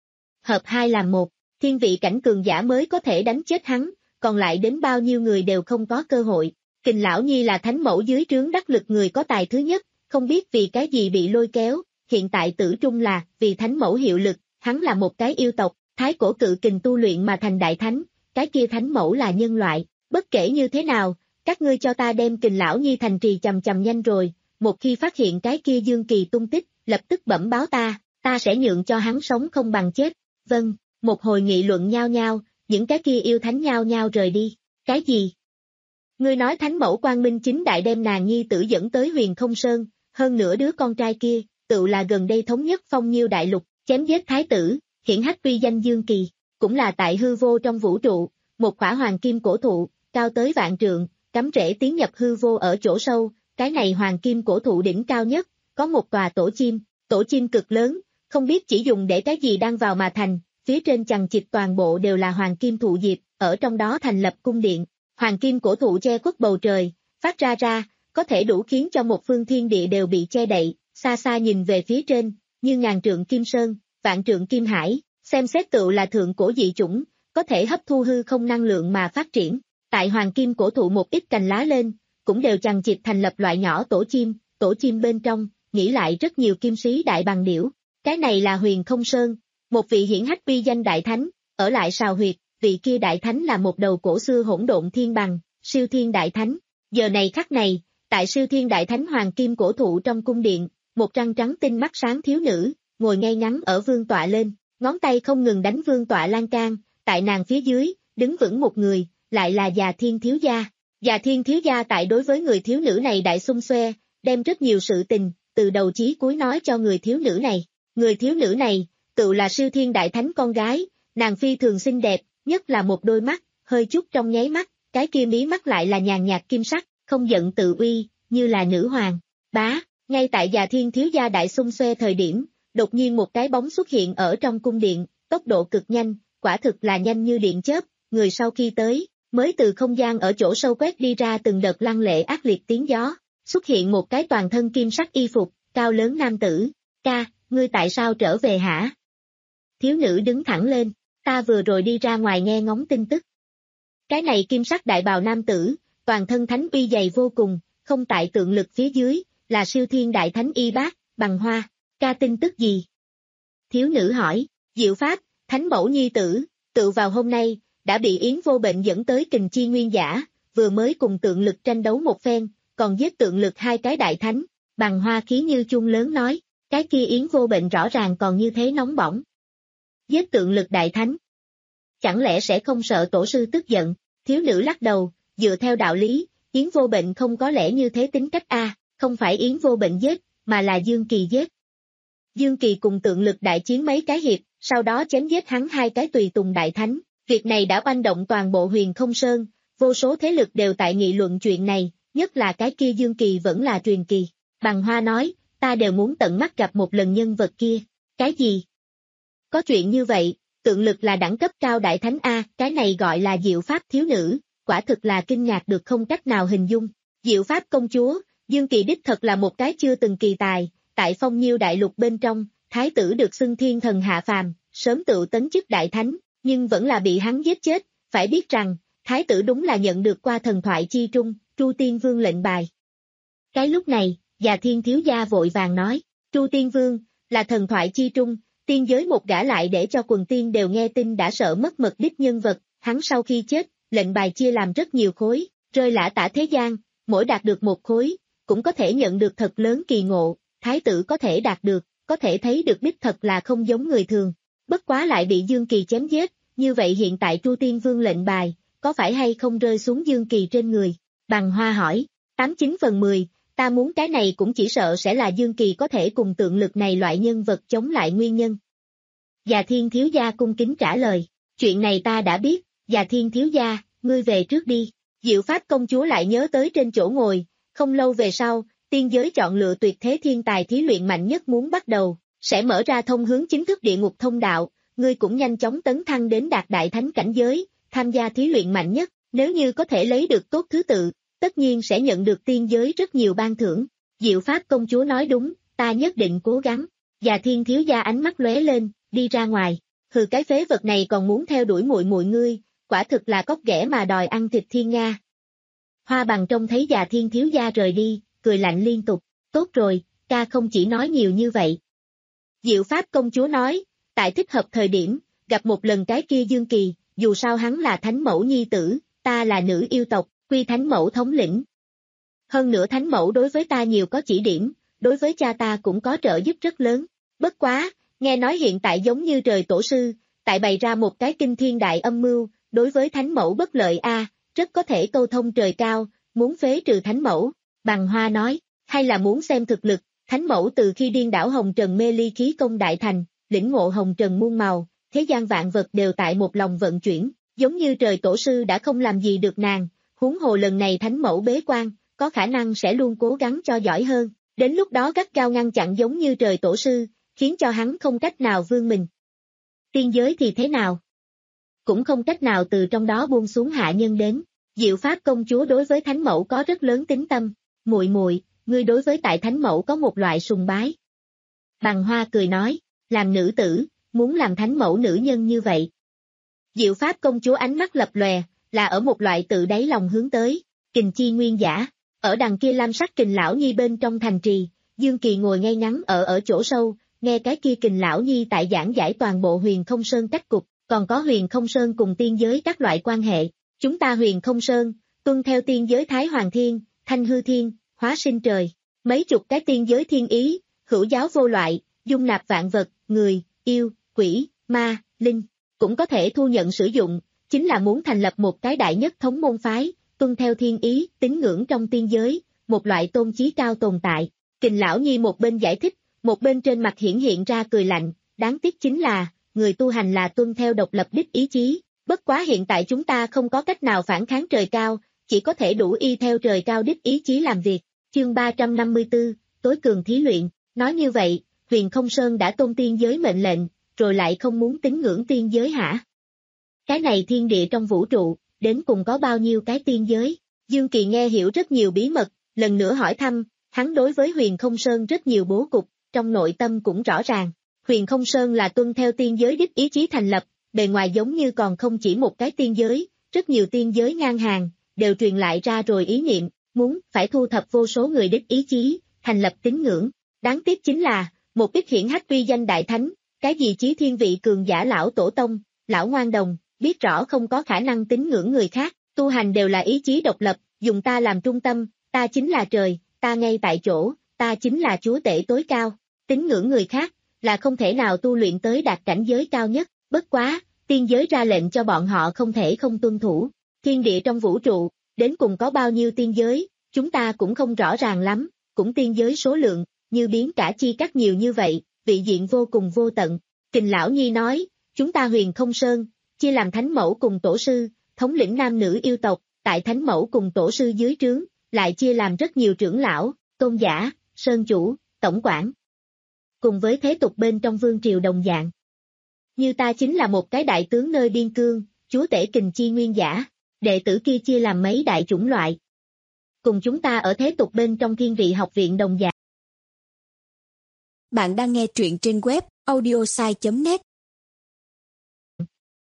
hợp hai làm một, thiên vị cảnh cường giả mới có thể đánh chết hắn, còn lại đến bao nhiêu người đều không có cơ hội. Kình Lão Nhi là thánh mẫu dưới trướng đắc lực người có tài thứ nhất, không biết vì cái gì bị lôi kéo, hiện tại tử trung là vì thánh mẫu hiệu lực, hắn là một cái yêu tộc, thái cổ cự kình tu luyện mà thành đại thánh, cái kia thánh mẫu là nhân loại, bất kể như thế nào, các ngươi cho ta đem Kình Lão Nhi thành trì chầm chầm nhanh rồi, một khi phát hiện cái kia Dương Kỳ tung tích, lập tức bẩm báo ta, ta sẽ nhượng cho hắn sống không bằng chết. Vâng, một hồi nghị luận nhao nhao, những cái kia yêu thánh nhao nhao rời đi. Cái gì? Ngươi nói thánh mẫu Quang Minh chính đại đem nàng nhi tử dẫn tới Huyền Không Sơn, hơn nữa đứa con trai kia, tự là gần đây thống nhất phong nhiêu đại lục, chém giết thái tử, hiển hách uy danh Dương Kỳ, cũng là tại hư vô trong vũ trụ, một khỏa hoàng kim cổ thụ, cao tới vạn trượng, cắm rễ tiến nhập hư vô ở chỗ sâu, cái này hoàng kim cổ thụ đỉnh cao nhất, có một tòa tổ chim, tổ chim cực lớn, không biết chỉ dùng để cái gì đang vào mà thành, phía trên chằng chịt toàn bộ đều là hoàng kim thụ diệp, ở trong đó thành lập cung điện, hoàng kim cổ thụ che khuất bầu trời, phát ra ra, có thể đủ khiến cho một phương thiên địa đều bị che đậy, xa xa nhìn về phía trên, như ngàn trượng kim sơn, vạn trượng kim hải, xem xét tựu là thượng cổ dị chủng, có thể hấp thu hư không năng lượng mà phát triển, tại hoàng kim cổ thụ một ít cành lá lên, cũng đều chằng chịt thành lập loại nhỏ tổ chim, tổ chim bên trong, nghĩ lại rất nhiều kim sĩ đại bằng điểu, cái này là Huyền Không Sơn, một vị hiển hách uy danh đại thánh, ở lại sào huyệt, vị kia đại thánh là một đầu cổ xưa hỗn độn thiên bằng, siêu thiên đại thánh, giờ này khắc này, tại siêu thiên đại thánh hoàng kim cổ thụ trong cung điện, một trăng trắng tinh mắt sáng thiếu nữ, ngồi ngay ngắn ở vương tọa lên, ngón tay không ngừng đánh vương tọa lan can, tại nàng phía dưới, đứng vững một người, lại là Già Thiên thiếu gia. Già Thiên thiếu gia tại đối với người thiếu nữ này đại xung xoe, đem rất nhiều sự tình, từ đầu chí cuối nói cho người thiếu nữ này. Người thiếu nữ này, tự là siêu thiên đại thánh con gái, nàng phi thường xinh đẹp, nhất là một đôi mắt, hơi chút trong nháy mắt, cái kia mí mắt lại là nhàn nhạt kim sắc, không giận tự uy, như là nữ hoàng. Bá, ngay tại Già Thiên thiếu gia đại xung xoe thời điểm, đột nhiên một cái bóng xuất hiện ở trong cung điện, tốc độ cực nhanh, quả thực là nhanh như điện chớp, người sau khi tới, mới từ không gian ở chỗ sâu quét đi ra từng đợt lăng lệ ác liệt tiếng gió, xuất hiện một cái toàn thân kim sắc y phục, cao lớn nam tử. Ca, ngươi tại sao trở về hả? Thiếu nữ đứng thẳng lên, ta vừa rồi đi ra ngoài nghe ngóng tin tức. Cái này kim sắc đại bào nam tử, toàn thân thánh uy dày vô cùng, không tại tượng lực phía dưới, là siêu thiên đại thánh y bác, bằng hoa. Ca tin tức gì? Thiếu nữ hỏi, diệu pháp, thánh mẫu nhi tử, tự vào hôm nay, đã bị Yến Vô Bệnh dẫn tới Kình Chi Nguyên Giả, vừa mới cùng tượng lực tranh đấu một phen, còn giết tượng lực hai cái đại thánh, bằng hoa khí như chuông lớn nói, cái kia Yến Vô Bệnh rõ ràng còn như thế nóng bỏng. Giết tượng lực đại thánh. Chẳng lẽ sẽ không sợ tổ sư tức giận, thiếu nữ lắc đầu, dựa theo đạo lý, Yến Vô Bệnh không có lẽ như thế tính cách a, không phải Yến Vô Bệnh giết, mà là Dương Kỳ giết. Dương Kỳ cùng tượng lực đại chiến mấy cái hiệp, sau đó chém giết hắn hai cái tùy tùng đại thánh, việc này đã oanh động toàn bộ Huyền Không Sơn, vô số thế lực đều tại nghị luận chuyện này, nhất là cái kia Dương Kỳ vẫn là truyền kỳ. Bằng hoa nói, ta đều muốn tận mắt gặp một lần nhân vật kia. Cái gì? Có chuyện như vậy, tượng lực là đẳng cấp cao đại thánh A, cái này gọi là diệu pháp thiếu nữ, quả thực là kinh ngạc được không cách nào hình dung. Diệu pháp công chúa, Dương Kỳ đích thật là một cái chưa từng kỳ tài, tại phong nhiêu đại lục bên trong, thái tử được xưng thiên thần hạ phàm, sớm tự tấn chức đại thánh, nhưng vẫn là bị hắn giết chết, phải biết rằng, thái tử đúng là nhận được qua thần thoại chi trung, Tru Tiên Vương lệnh bài. Cái lúc này, Già Thiên thiếu gia vội vàng nói, Tru Tiên Vương, là thần thoại chi trung, tiên giới một gã lại để cho quần tiên đều nghe tin đã sợ mất mật đích nhân vật, hắn sau khi chết, lệnh bài chia làm rất nhiều khối, rơi lả tả thế gian, mỗi đạt được một khối, cũng có thể nhận được thật lớn kỳ ngộ, thái tử có thể đạt được, có thể thấy được đích thật là không giống người thường, bất quá lại bị Dương Kỳ chém giết, như vậy hiện tại Tru Tiên Vương lệnh bài, có phải hay không rơi xuống Dương Kỳ trên người? Bằng Hoa hỏi, tám chín phần mười, ta muốn cái này cũng chỉ sợ sẽ là Dương Kỳ có thể cùng tượng lực này loại nhân vật chống lại nguyên nhân. Già Thiên thiếu gia cung kính trả lời, chuyện này ta đã biết, Già Thiên thiếu gia, ngươi về trước đi. Diệu Pháp công chúa lại nhớ tới trên chỗ ngồi, không lâu về sau, tiên giới chọn lựa tuyệt thế thiên tài thí luyện mạnh nhất muốn bắt đầu, sẽ mở ra thông hướng chính thức địa ngục thông đạo, ngươi cũng nhanh chóng tấn thăng đến đạt đại thánh cảnh giới, tham gia thí luyện mạnh nhất, nếu như có thể lấy được tốt thứ tự, tất nhiên sẽ nhận được tiên giới rất nhiều ban thưởng. Diệu Pháp công chúa nói đúng, ta nhất định cố gắng. Già Thiên thiếu gia ánh mắt lóe lên, đi ra ngoài, hừ cái phế vật này còn muốn theo đuổi muội muội ngươi, quả thực là cóc ghẻ mà đòi ăn thịt thiên nga. Hoa Bằng trông thấy Già Thiên thiếu gia rời đi, cười lạnh liên tục, tốt rồi, ca không chỉ nói nhiều như vậy. Diệu Pháp công chúa nói, tại thích hợp thời điểm, gặp một lần cái kia Dương Kỳ, dù sao hắn là thánh mẫu nhi tử, ta là nữ yêu tộc, quy thánh mẫu thống lĩnh. Hơn nữa thánh mẫu đối với ta nhiều có chỉ điểm, đối với cha ta cũng có trợ giúp rất lớn, bất quá, nghe nói hiện tại giống như trời tổ sư, tại bày ra một cái kinh thiên đại âm mưu, đối với thánh mẫu bất lợi a, rất có thể câu thông trời cao, muốn phế trừ thánh mẫu. Bằng Hoa nói, hay là muốn xem thực lực, thánh mẫu từ khi điên đảo hồng trần mê ly khí công đại thành, lĩnh ngộ hồng trần muôn màu, thế gian vạn vật đều tại một lòng vận chuyển, giống như trời tổ sư đã không làm gì được nàng, huống hồ lần này thánh mẫu bế quan, có khả năng sẽ luôn cố gắng cho giỏi hơn, đến lúc đó gắt gao ngăn chặn giống như trời tổ sư, khiến cho hắn không cách nào vươn mình. Tiên giới thì thế nào? Cũng không cách nào từ trong đó buông xuống hạ nhân đến. Diệu Pháp công chúa đối với thánh mẫu có rất lớn tín tâm, muội muội, ngươi đối với tại thánh mẫu có một loại sùng bái. Bằng Hoa cười nói, làm nữ tử, muốn làm thánh mẫu nữ nhân như vậy. Diệu Pháp công chúa ánh mắt lập lòe, là ở một loại tự đáy lòng hướng tới, Kình Chi nguyên giả, ở đằng kia lam sắc Kình lão nhi bên trong thành trì, Dương Kỳ ngồi ngay ngắn ở ở chỗ sâu, nghe cái kia Kình lão nhi tại giảng giải toàn bộ Huyền Không Sơn cách cục, còn có Huyền Không Sơn cùng tiên giới các loại quan hệ. Chúng ta Huyền Không Sơn, tuân theo tiên giới Thái Hoàng Thiên, Thanh Hư Thiên, Hóa Sinh Trời, mấy chục cái tiên giới thiên ý, hữu giáo vô loại, dung nạp vạn vật, người, yêu, quỷ, ma, linh, cũng có thể thu nhận sử dụng, chính là muốn thành lập một cái đại nhất thống môn phái, tuân theo thiên ý, tín ngưỡng trong tiên giới, một loại tôn chí cao tồn tại. Kình lão nhi một bên giải thích, một bên trên mặt hiển hiện ra cười lạnh, đáng tiếc chính là, người tu hành là tuân theo độc lập đích ý chí. Bất quá hiện tại chúng ta không có cách nào phản kháng trời cao, chỉ có thể đủ y theo trời cao đích ý chí làm việc. Chương ba trăm năm mươi tư, tối cường thí luyện, nói như vậy, Huyền Không Sơn đã tôn tiên giới mệnh lệnh, rồi lại không muốn tín ngưỡng tiên giới hả? Cái này thiên địa trong vũ trụ, đến cùng có bao nhiêu cái tiên giới? Dương Kỳ nghe hiểu rất nhiều bí mật, lần nữa hỏi thăm, hắn đối với Huyền Không Sơn rất nhiều bố cục, trong nội tâm cũng rõ ràng. Huyền Không Sơn là tuân theo tiên giới đích ý chí thành lập, bề ngoài giống như còn không chỉ một cái tiên giới, rất nhiều tiên giới ngang hàng, đều truyền lại ra rồi ý niệm, muốn phải thu thập vô số người đích ý chí, thành lập tín ngưỡng. Đáng tiếc chính là, một ít hiển hách uy danh đại thánh, cái gì chí thiên vị cường giả lão tổ tông, lão ngoan đồng, biết rõ không có khả năng tín ngưỡng người khác, tu hành đều là ý chí độc lập, dùng ta làm trung tâm, ta chính là trời, ta ngay tại chỗ, ta chính là chúa tể tối cao, tín ngưỡng người khác, là không thể nào tu luyện tới đạt cảnh giới cao nhất, bất quá, tiên giới ra lệnh cho bọn họ không thể không tuân thủ, thiên địa trong vũ trụ, đến cùng có bao nhiêu tiên giới, chúng ta cũng không rõ ràng lắm, cũng tiên giới số lượng, như biến cả chi các nhiều như vậy, vị diện vô cùng vô tận. Kình lão nhi nói, chúng ta Huyền Không Sơn, chia làm thánh mẫu cùng tổ sư, thống lĩnh nam nữ yêu tộc, tại thánh mẫu cùng tổ sư dưới trướng, lại chia làm rất nhiều trưởng lão, tôn giả, sơn chủ, tổng quản. Cùng với thế tục bên trong vương triều đồng dạng. Như ta chính là một cái đại tướng nơi biên cương, chúa tể Kình Chi nguyên giả, đệ tử kia chia làm mấy đại chủng loại. Cùng chúng ta ở thế tục bên trong thiên vị học viện đồng dạng. Bạn đang nghe truyện trên web audiosai chấm net.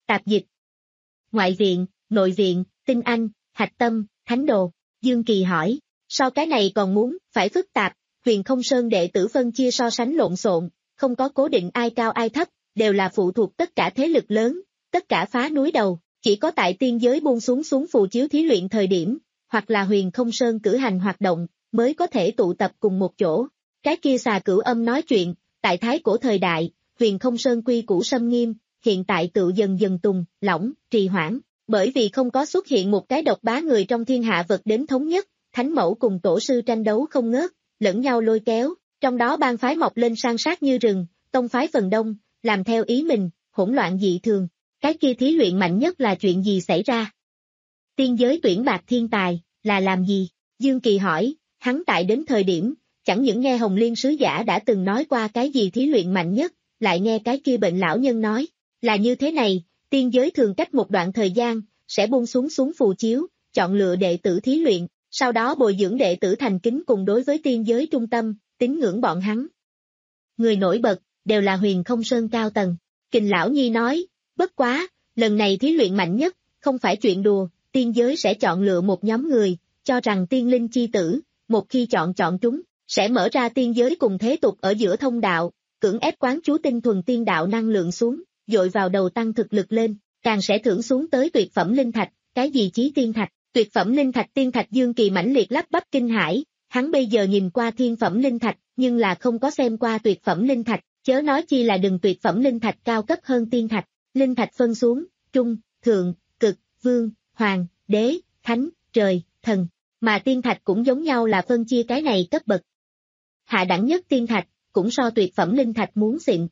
Tạp dịch. Ngoại viện, nội viện, tinh anh, hạch tâm, thánh đồ. Dương Kỳ hỏi, sau cái này còn muốn, phải phức tạp, Huyền Không Sơn đệ tử phân chia so sánh lộn xộn, không có cố định ai cao ai thấp, đều là phụ thuộc tất cả thế lực lớn, tất cả phá núi đầu, chỉ có tại tiên giới buông xuống xuống phù chiếu thí luyện thời điểm, hoặc là Huyền Không Sơn cử hành hoạt động, mới có thể tụ tập cùng một chỗ. Cái kia xà cửu âm nói chuyện, tại thái cổ thời đại, Huyền Không Sơn quy củ xâm nghiêm, hiện tại tự dần dần tùng, lỏng, trì hoãn, bởi vì không có xuất hiện một cái độc bá người trong thiên hạ vật đến thống nhất, thánh mẫu cùng tổ sư tranh đấu không ngớt, lẫn nhau lôi kéo, trong đó bang phái mọc lên san sát như rừng, tông phái phần đông, làm theo ý mình, hỗn loạn dị thường. Cái kia thí luyện mạnh nhất là chuyện gì xảy ra? Tiên giới tuyển bạc thiên tài, là làm gì? Dương Kỳ hỏi, hắn tại đến thời điểm, chẳng những nghe Hồng Liên sứ giả đã từng nói qua cái gì thí luyện mạnh nhất, lại nghe cái kia bệnh lão nhân nói, là như thế này, tiên giới thường cách một đoạn thời gian, sẽ buông xuống xuống phù chiếu, chọn lựa đệ tử thí luyện, sau đó bồi dưỡng đệ tử thành kính cùng đối với tiên giới trung tâm, tín ngưỡng bọn hắn. Người nổi bật, đều là Huyền Không Sơn cao tầng. Kình Lão Nhi nói, bất quá, lần này thí luyện mạnh nhất, không phải chuyện đùa, tiên giới sẽ chọn lựa một nhóm người, cho rằng tiên linh chi tử, một khi chọn chọn chúng, sẽ mở ra tiên giới cùng thế tục ở giữa thông đạo, cưỡng ép quán chú tinh thuần tiên đạo năng lượng xuống, dội vào đầu tăng thực lực lên, càng sẽ thưởng xuống tới tuyệt phẩm linh thạch, cái gì chí tiên thạch, tuyệt phẩm linh thạch tiên thạch. Dương Kỳ mãnh liệt lắp bắp kinh hãi, hắn bây giờ nhìn qua thiên phẩm linh thạch, nhưng là không có xem qua tuyệt phẩm linh thạch, chớ nói chi là đừng tuyệt phẩm linh thạch cao cấp hơn tiên thạch. Linh thạch phân xuống, trung, thượng, cực, vương, hoàng, đế, thánh, trời, thần, mà tiên thạch cũng giống nhau là phân chia cái này cấp bậc. Hạ đẳng nhất tiên thạch, cũng so tuyệt phẩm linh thạch muốn xịn.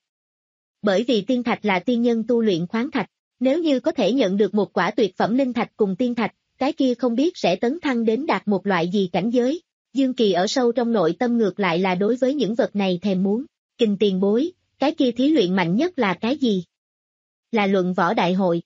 Bởi vì tiên thạch là tiên nhân tu luyện khoáng thạch, nếu như có thể nhận được một quả tuyệt phẩm linh thạch cùng tiên thạch, cái kia không biết sẽ tấn thăng đến đạt một loại gì cảnh giới. Dương Kỳ ở sâu trong nội tâm ngược lại là đối với những vật này thèm muốn. Kình tiền bối, cái kia thí luyện mạnh nhất là cái gì? Là luận võ đại hội.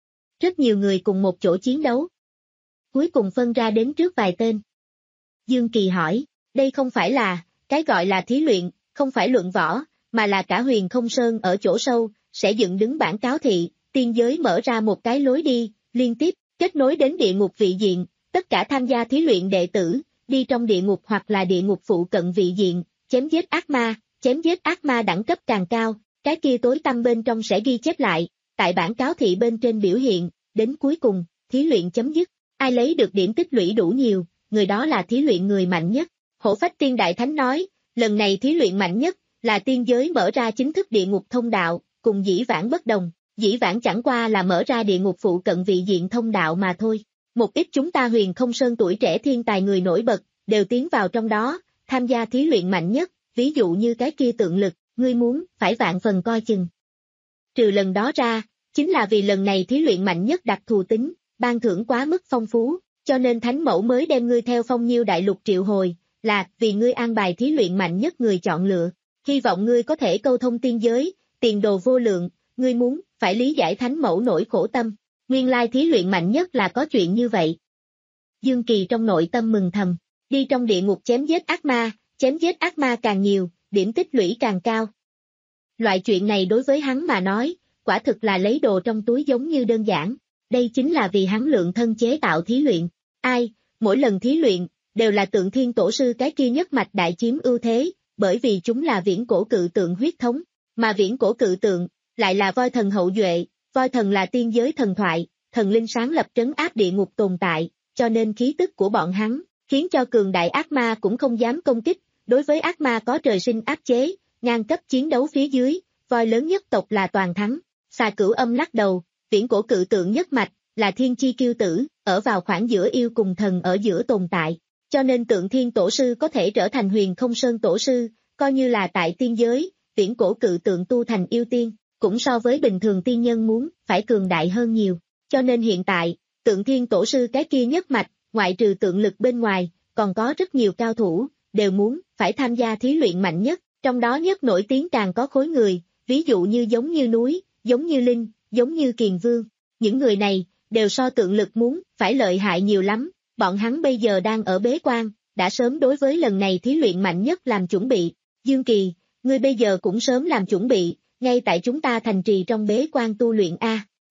Rất nhiều người cùng một chỗ chiến đấu. Cuối cùng phân ra đến trước vài tên. Dương Kỳ hỏi, đây không phải là, cái gọi là thí luyện, không phải luận võ, mà là cả Huyền Không Sơn ở chỗ sâu, sẽ dựng đứng bảng cáo thị, tiên giới mở ra một cái lối đi, liên tiếp, kết nối đến địa ngục vị diện, tất cả tham gia thí luyện đệ tử, đi trong địa ngục hoặc là địa ngục phụ cận vị diện, chém giết ác ma, chém giết ác ma đẳng cấp càng cao, cái kia tối tăm bên trong sẽ ghi chép lại, tại bảng cáo thị bên trên biểu hiện, đến cuối cùng, thí luyện chấm dứt, ai lấy được điểm tích lũy đủ nhiều, người đó là thí luyện người mạnh nhất. Hổ Phách Tiên Đại Thánh nói, lần này thí luyện mạnh nhất, là tiên giới mở ra chính thức địa ngục thông đạo, cùng dĩ vãng bất đồng, dĩ vãng chẳng qua là mở ra địa ngục phụ cận vị diện thông đạo mà thôi. Một ít chúng ta Huyền Không Sơn tuổi trẻ thiên tài người nổi bật, đều tiến vào trong đó, tham gia thí luyện mạnh nhất, ví dụ như cái kia tượng lực, ngươi muốn, phải vạn phần coi chừng. Trừ lần đó ra, chính là vì lần này thí luyện mạnh nhất đặc thù tính, ban thưởng quá mức phong phú, cho nên Thánh Mẫu mới đem ngươi theo Phong Nhiêu đại lục triệu hồi, là vì ngươi an bài thí luyện mạnh nhất người chọn lựa, hy vọng ngươi có thể câu thông tiên giới, tiền đồ vô lượng, ngươi muốn, phải lý giải Thánh Mẫu nỗi khổ tâm, nguyên lai thí luyện mạnh nhất là có chuyện như vậy. Dương Kỳ trong nội tâm mừng thầm, đi trong địa ngục chém giết ác ma, chém giết ác ma càng nhiều, điểm tích lũy càng cao. Loại chuyện này đối với hắn mà nói, quả thực là lấy đồ trong túi giống như đơn giản, đây chính là vì hắn lượng thân chế tạo thí luyện. Ai, mỗi lần thí luyện, đều là Tượng Thiên Tổ sư cái kia nhất mạch đại chiếm ưu thế, bởi vì chúng là viễn cổ cự tượng huyết thống, mà viễn cổ cự tượng, lại là voi thần hậu duệ, voi thần là tiên giới thần thoại, thần linh sáng lập trấn áp địa ngục tồn tại, cho nên khí tức của bọn hắn, khiến cho cường đại ác ma cũng không dám công kích, đối với ác ma có trời sinh áp chế, ngang cấp chiến đấu phía dưới, voi lớn nhất tộc là toàn thắng. Xà Cửu Âm lắc đầu, viễn cổ cự tượng nhất mạch, là thiên chi kiêu tử, ở vào khoảng giữa yêu cùng thần ở giữa tồn tại, cho nên Tượng Thiên Tổ sư có thể trở thành Huyền Không Sơn Tổ sư, coi như là tại tiên giới, viễn cổ cự tượng tu thành yêu tiên, cũng so với bình thường tiên nhân muốn, phải cường đại hơn nhiều, cho nên hiện tại, Tượng Thiên Tổ sư cái kia nhất mạch, ngoại trừ tượng lực bên ngoài, còn có rất nhiều cao thủ, đều muốn, phải tham gia thí luyện mạnh nhất, trong đó nhất nổi tiếng càng có khối người, ví dụ như giống như núi, giống như linh, giống như Kiền Vương, những người này, đều so tượng lực muốn, phải lợi hại nhiều lắm, bọn hắn bây giờ đang ở bế quan, đã sớm đối với lần này thí luyện mạnh nhất làm chuẩn bị. Dương Kỳ, ngươi bây giờ cũng sớm làm chuẩn bị, ngay tại chúng ta thành trì trong bế quan tu luyện A.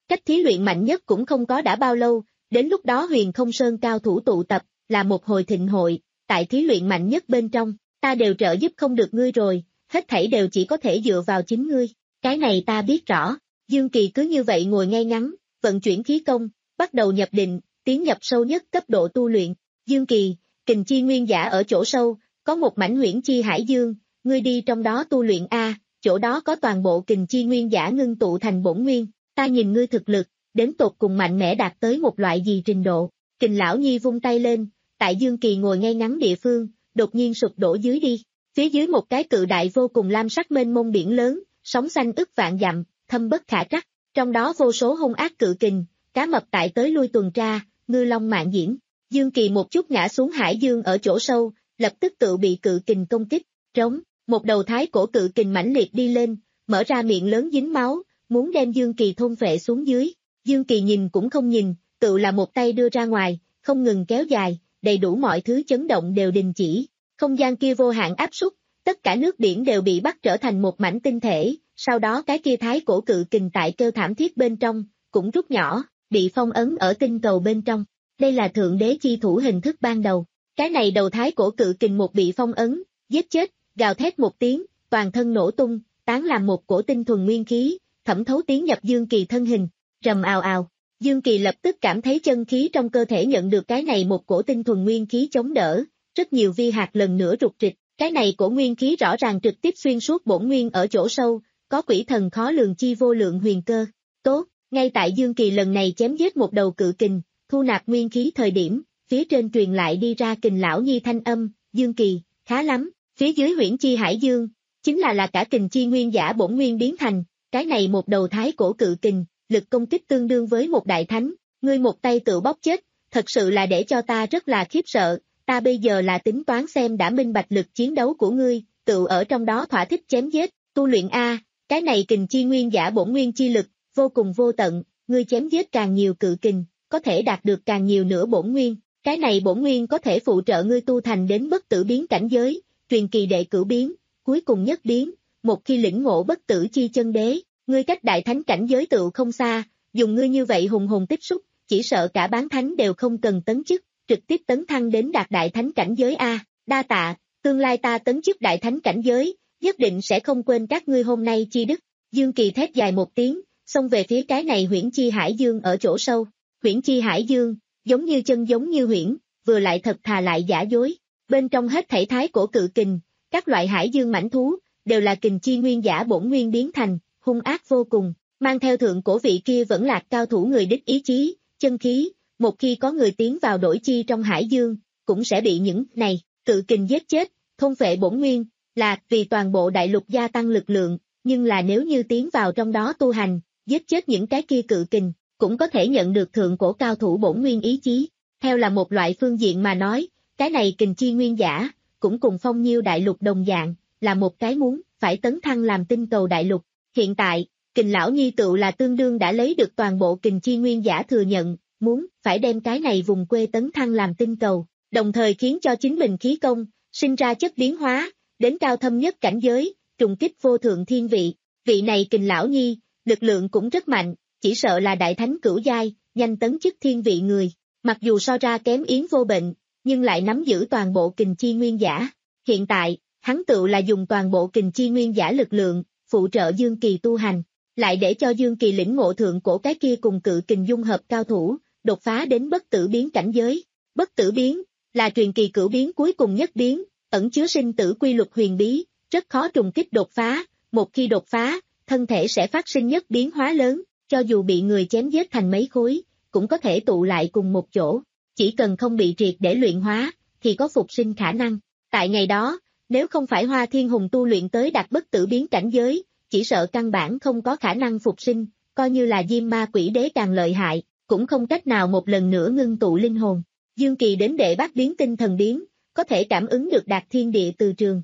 cách thí luyện mạnh nhất cũng không có đã bao lâu, đến lúc đó Huyền Không Sơn cao thủ tụ tập, là một hồi thịnh hội, tại thí luyện mạnh nhất bên trong, ta đều trợ giúp không được ngươi rồi, hết thảy đều chỉ có thể dựa vào chính ngươi, cái này ta biết rõ. Dương Kỳ cứ như vậy ngồi ngay ngắn, vận chuyển khí công, bắt đầu nhập định, tiến nhập sâu nhất cấp độ tu luyện. Dương Kỳ, kình chi nguyên giả ở chỗ sâu, có một mảnh huyễn chi hải dương, ngươi đi trong đó tu luyện a, chỗ đó có toàn bộ kình chi nguyên giả ngưng tụ thành bổn nguyên, ta nhìn ngươi thực lực, đến tột cùng mạnh mẽ đạt tới một loại gì trình độ. Kình lão nhi vung tay lên, tại Dương Kỳ ngồi ngay ngắn địa phương, đột nhiên sụp đổ dưới đi, phía dưới một cái cự đại vô cùng lam sắc mênh mông biển lớn, sóng xanh ức vạn dặm, thâm bất khả trắc, trong đó vô số hung ác cự kình, cá mập tại tới lui tuần tra, ngư long mạn diễn. Dương Kỳ một chút ngã xuống hải dương ở chỗ sâu, lập tức tự bị cự kình công kích, trống, một đầu thái cổ cự kình mãnh liệt đi lên, mở ra miệng lớn dính máu, muốn đem Dương Kỳ thôn phệ xuống dưới. Dương Kỳ nhìn cũng không nhìn, tự là một tay đưa ra ngoài, không ngừng kéo dài, đầy đủ mọi thứ chấn động đều đình chỉ, không gian kia vô hạn áp suất, tất cả nước biển đều bị bắt trở thành một mảnh tinh thể, sau đó cái kia thái cổ cự kình tại kêu thảm thiết bên trong, cũng rút nhỏ, bị phong ấn ở tinh cầu bên trong. Đây là thượng đế chi thủ hình thức ban đầu, cái này đầu thái cổ cự kình một bị phong ấn, giết chết, gào thét một tiếng, toàn thân nổ tung, tán làm một cổ tinh thuần nguyên khí, thẩm thấu tiến nhập Dương Kỳ thân hình, rầm ào ào. Dương Kỳ lập tức cảm thấy chân khí trong cơ thể nhận được cái này một cổ tinh thuần nguyên khí chống đỡ, rất nhiều vi hạt lần nữa rụt rịch, cái này cổ nguyên khí rõ ràng trực tiếp xuyên suốt bổn nguyên ở chỗ sâu, có quỷ thần khó lường chi vô lượng huyền cơ. Tốt, ngay tại Dương Kỳ lần này chém giết một đầu cự kình, thu nạp nguyên khí thời điểm, phía trên truyền lại đi ra kình lão nhi thanh âm, Dương Kỳ, khá lắm, phía dưới huyễn chi hải dương, chính là là cả kình chi nguyên giả bổn nguyên biến thành, cái này một đầu thái cổ cự kình, lực công kích tương đương với một đại thánh, ngươi một tay tự bóp chết, thật sự là để cho ta rất là khiếp sợ, ta bây giờ là tính toán xem đã minh bạch lực chiến đấu của ngươi, tự ở trong đó thỏa thích chém giết, tu luyện A, cái này kình chi nguyên giả bổn nguyên chi lực, vô cùng vô tận, ngươi chém giết càng nhiều cự kình, có thể đạt được càng nhiều nữa bổn nguyên, cái này bổn nguyên có thể phụ trợ ngươi tu thành đến bất tử biến cảnh giới, truyền kỳ đệ cửu biến, cuối cùng nhất biến, một khi lĩnh ngộ bất tử chi chân đế, ngươi cách đại thánh cảnh giới tựu không xa, dùng ngươi như vậy hùng hồn tích xúc, chỉ sợ cả bán thánh đều không cần tấn chức, trực tiếp tấn thăng đến đạt đại thánh cảnh giới A, đa tạ, tương lai ta tấn chức đại thánh cảnh giới, nhất định sẽ không quên các ngươi hôm nay chi đức. Dương Kỳ thét dài một tiếng, xông về phía cái này huyễn chi hải dương ở chỗ sâu, huyễn chi hải dương, giống như chân giống như huyễn, vừa lại thật thà lại giả dối, bên trong hết thảy thái cổ cự kình, các loại hải dương mãnh thú, đều là kình chi nguyên giả bổn nguyên biến thành, hung ác vô cùng, mang theo thượng cổ vị kia vẫn lạc cao thủ người đích ý chí, chân khí, một khi có người tiến vào đổi chi trong hải dương, cũng sẽ bị những này, cự kình giết chết, thôn phệ bổn nguyên, là vì toàn bộ đại lục gia tăng lực lượng, nhưng là nếu như tiến vào trong đó tu hành, giết chết những cái kia cự kình, cũng có thể nhận được thượng cổ cao thủ bổn nguyên ý chí. Theo là một loại phương diện mà nói, cái này kình chi nguyên giả, cũng cùng phong nhiêu đại lục đồng dạng, là một cái muốn, phải tấn thăng làm tinh cầu đại lục. Hiện tại, kình lão nhi tựu là tương đương đã lấy được toàn bộ kình chi nguyên giả thừa nhận, muốn, phải đem cái này vùng quê tấn thăng làm tinh cầu, đồng thời khiến cho chính mình khí công, sinh ra chất biến hóa, đến cao thâm nhất cảnh giới, trùng kích vô thượng thiên vị. Vị này kình lão nhi, lực lượng cũng rất mạnh, chỉ sợ là đại thánh cửu giai, nhanh tấn chức thiên vị người, mặc dù so ra kém Yến Vô Bệnh, nhưng lại nắm giữ toàn bộ kình chi nguyên giả. Hiện tại, hắn tự là dùng toàn bộ kình chi nguyên giả lực lượng, phụ trợ Dương Kỳ tu hành, lại để cho Dương Kỳ lĩnh ngộ thượng cổ cái kia cùng cự kình dung hợp cao thủ, đột phá đến bất tử biến cảnh giới. Bất tử biến, là truyền kỳ cửu biến cuối cùng nhất biến, ẩn chứa sinh tử quy luật huyền bí, rất khó trùng kích đột phá, một khi đột phá, thân thể sẽ phát sinh nhất biến hóa lớn, cho dù bị người chém giết thành mấy khối, cũng có thể tụ lại cùng một chỗ, chỉ cần không bị triệt để luyện hóa, thì có phục sinh khả năng. Tại ngày đó, nếu không phải Hoa Thiên Hùng tu luyện tới đạt bất tử biến cảnh giới, chỉ sợ căn bản không có khả năng phục sinh, coi như là Diêm Ma Quỷ Đế càng lợi hại, cũng không cách nào một lần nữa ngưng tụ linh hồn. Dương Kỳ đến đệ bát biến tinh thần biến, có thể cảm ứng được đạt thiên địa từ trường.